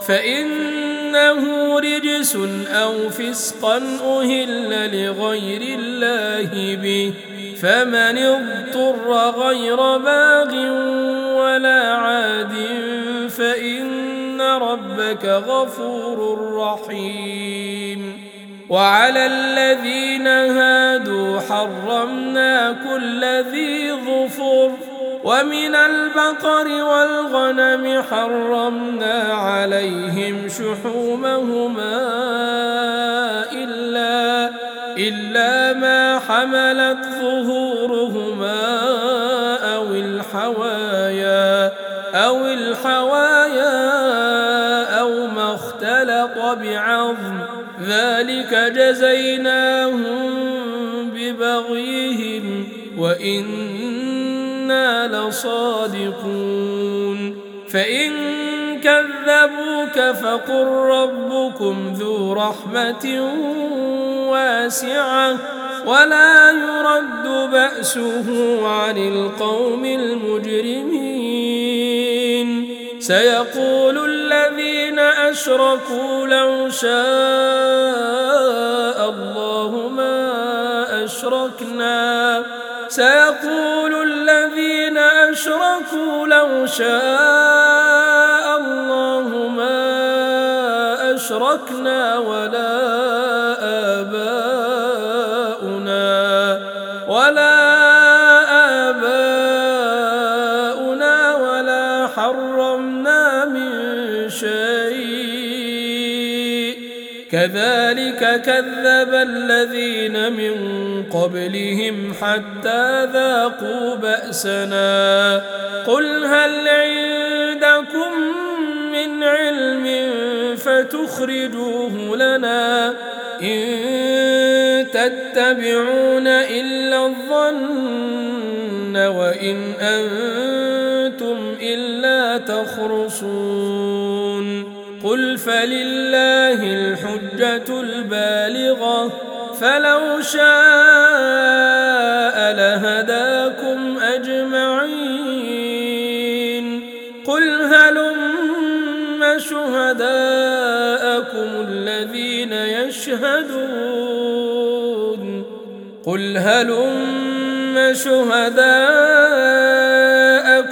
فإنه رجس أو فسقا أهل لغير الله به فمن اضطر غير باغ ولا عاد فإن ربك غفور رحيم وعلى الذين هادوا حرمنا كل ذي ظفر ومن البقر والغنم حرمنا عليهم شحومهما إلا, إلا ما حملت ظهورهما أو الحوايا أو الحوايا أو ما اختلط بعظم ذلك جزيناهم ببغيهم وإنا لصادقون فإن كذبوك فقل ربكم ذو رحمة واسعة ولا يرد بأسه عن القوم المجرمين سيقول الذين أشركوا لو شاء الله ما أشركنا سيقول الذين أشركوا لو شاء الله ما أشركنا ولا آباؤنا ولا آباؤنا ولا حرمنا من شيء كذلك كذب الذين من قبلهم حتى ذاقوا بأسنا قل هل عندكم من علم فتخرجوه لنا إن تتبعون إلا الظن وإن أنتم إلا تخرصون قل فلله الحجة البالغة فلو شاء لهداكم أجمعين قل هلم شهداءكم الذين يشهدون قل هلم شهداءكم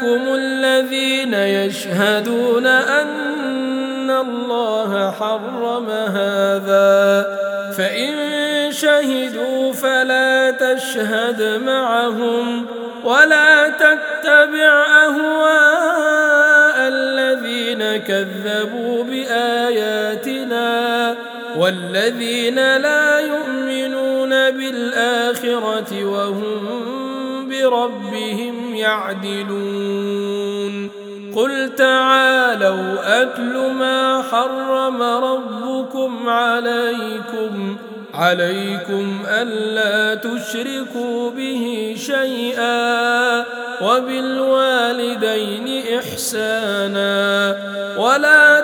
يشهدون أن الله حرم هذا، فإن شهدوا فلا تشهد معهم، ولا تتبع أهواء الذين كذبوا بآياتنا والذين لا يؤمنون بالآخرة وهم بربهم يعدلون. قل تعالوا أتل ما حرم ربكم عليكم عليكم ألا تشركوا به شيئا وبالوالدين إحسانا ولا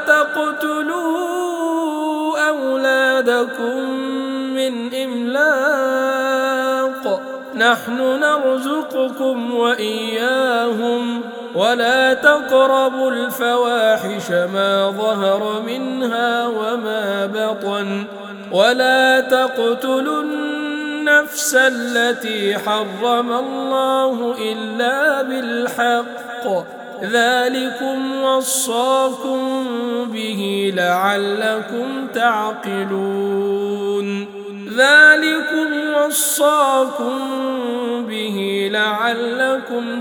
تقتلوا أولادكم من إملاق نحن نرزقكم وإياهم ولا تقربوا الفواحش ما ظهر منها وما بطن ولا تقتلوا النفس التي حرم الله إلا بالحق ذلكم وصاكم به لعلكم تعقلون ذلكم وصاكم به لعلكم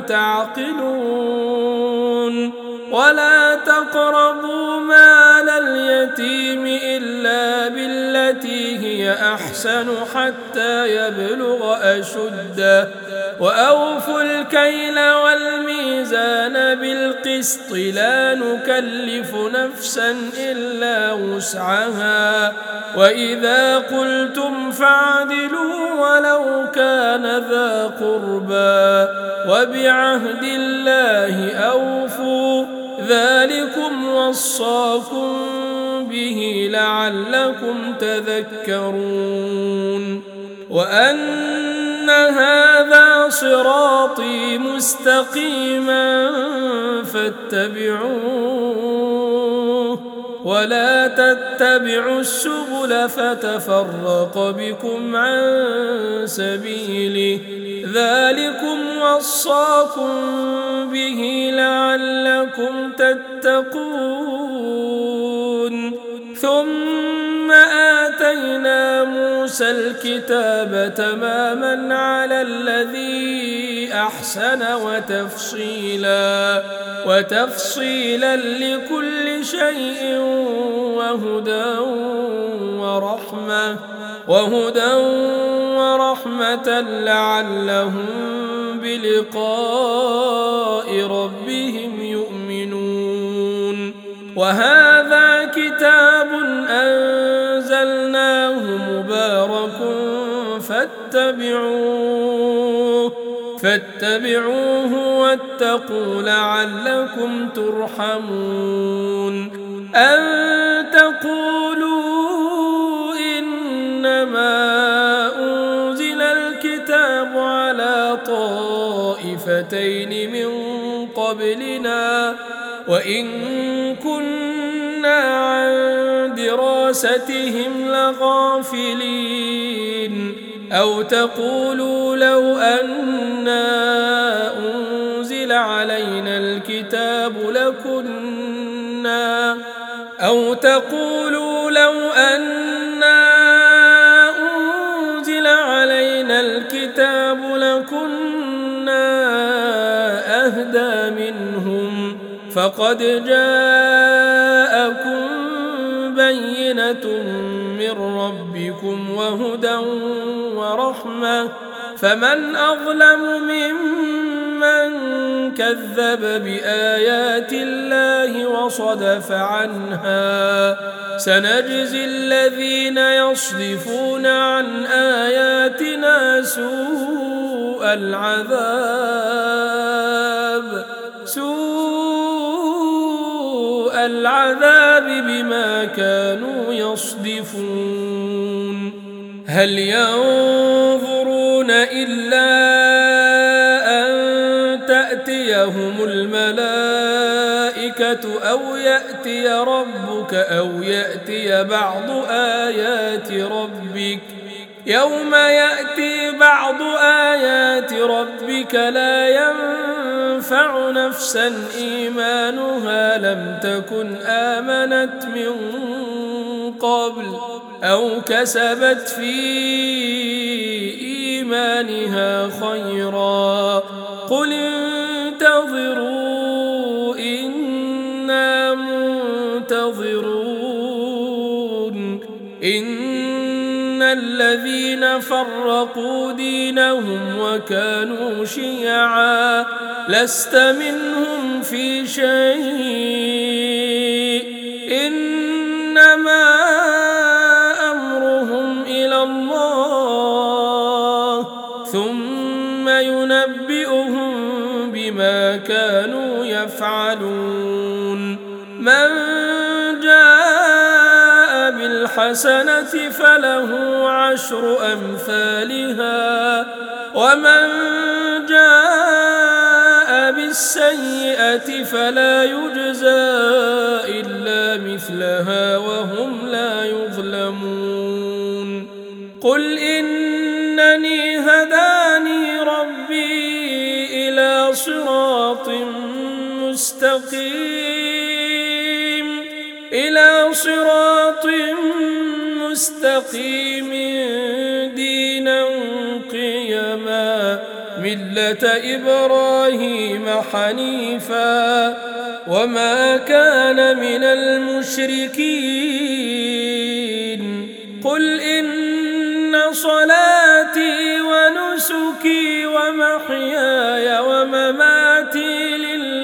تعقلون ولا تقربوا مال اليتيم إلا بالتي هي أحسن حتى يبلغ أشده وأوفوا الكيل والميزان بالقسط لا نكلف نفسا إلا وسعها وإذا قلتم فاعدلوا ولو كان ذا قربى وبعهد الله أوفوا ذلكم وصاكم به لعلكم تذكرون وأن هذا صراطي مستقيما فاتبعوه ولا تتبعوا السبل فتفرق بكم عن سبيله ذلكم وصاكم به لعلكم تتقون ثم آتينا موسى الكتاب تماما على الذي أحسن وتفصيلا وتفصيلا لكل شيء وهدى ورحمة وهدى ورحمة لعلهم بلقاء ربهم يؤمنون وهذا كتاب أنزلناه مبارك فاتبعوه فاتبعوه واتقوا لعلكم ترحمون أن تقولوا إنما أنزل الكتاب على طائفتين من قبلنا وإن كنا عن دراستهم لغافلين أو تقولوا لو أنا أنزل علينا الكتاب لكنا أو تقولوا لو أنا أنزل علينا الكتاب لكنا أهدى منهم فقد جاءكم بينة من ربكم وهدى ورحمة فمن أظلم ممن كذب بآيات الله وصدف عنها سنجزي الذين يصدفون عن آياتنا سوء العذاب سوء العذاب بما كانوا يصدفون هل ينظرون إلا أن تأتيهم الملائكة أو يأتي ربك أو يأتي بعض آيات ربك يوم يأتي بعض آيات ربك لا ينفع ينفع نفسا إيمانها لم تكن آمنت من قبل أو كسبت في إيمانها خيرا قل انتظروا إنا منتظرون إن الذين فرقوا دينهم وكانوا شيعا لست منهم في شيء إنما أمرهم إلى الله ثم ينبئهم بما كانوا يفعلون من جاء بالحسنة فله عشر أمثالها ومن جاء بالسيئة فلا يجزى إلا مثلها وهم لا يظلمون قل إنني هداني ربي إلى صراط مستقيم إلى صراط مستقيم دينا قيما ملة إبراهيم حنيفا وما كان من المشركين قل إن صلاتي ونسكي ومحياي ومماتي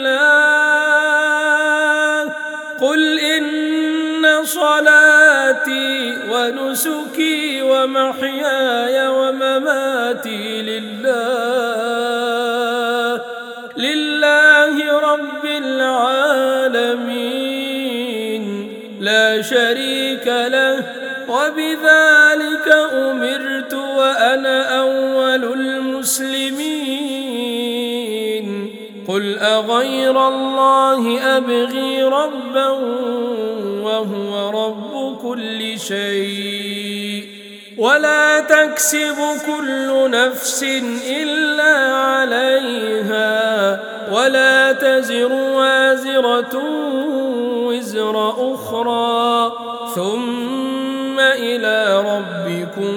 لله قل إن صلاتي ونسكي ومحياي ومماتي لله لله رب العالمين لا شريك له وبذلك أمرت وأنا أول المسلمين قل أغير الله أبغي ربا وهو رب كل شيء ولا تكسب كل نفس إلا عليها ولا تزر وازرة وزر أخرى ثم إلى ربكم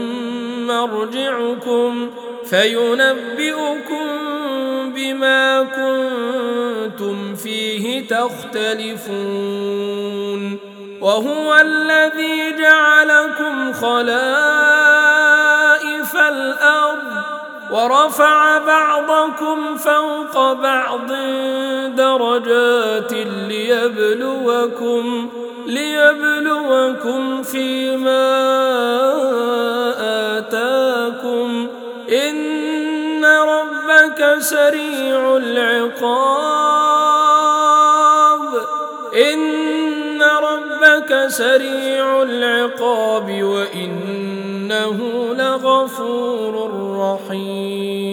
مرجعكم فينبئكم بما كنتم فيه تختلفون وهو الذي جعلكم خلائف الأرض ورفع بعضكم فوق بعض درجات ليبلوكم ليبلوكم فيما آتاكم إن ربك سريع العقاب إن ربك سريع العقاب وإنه لغفور رحيم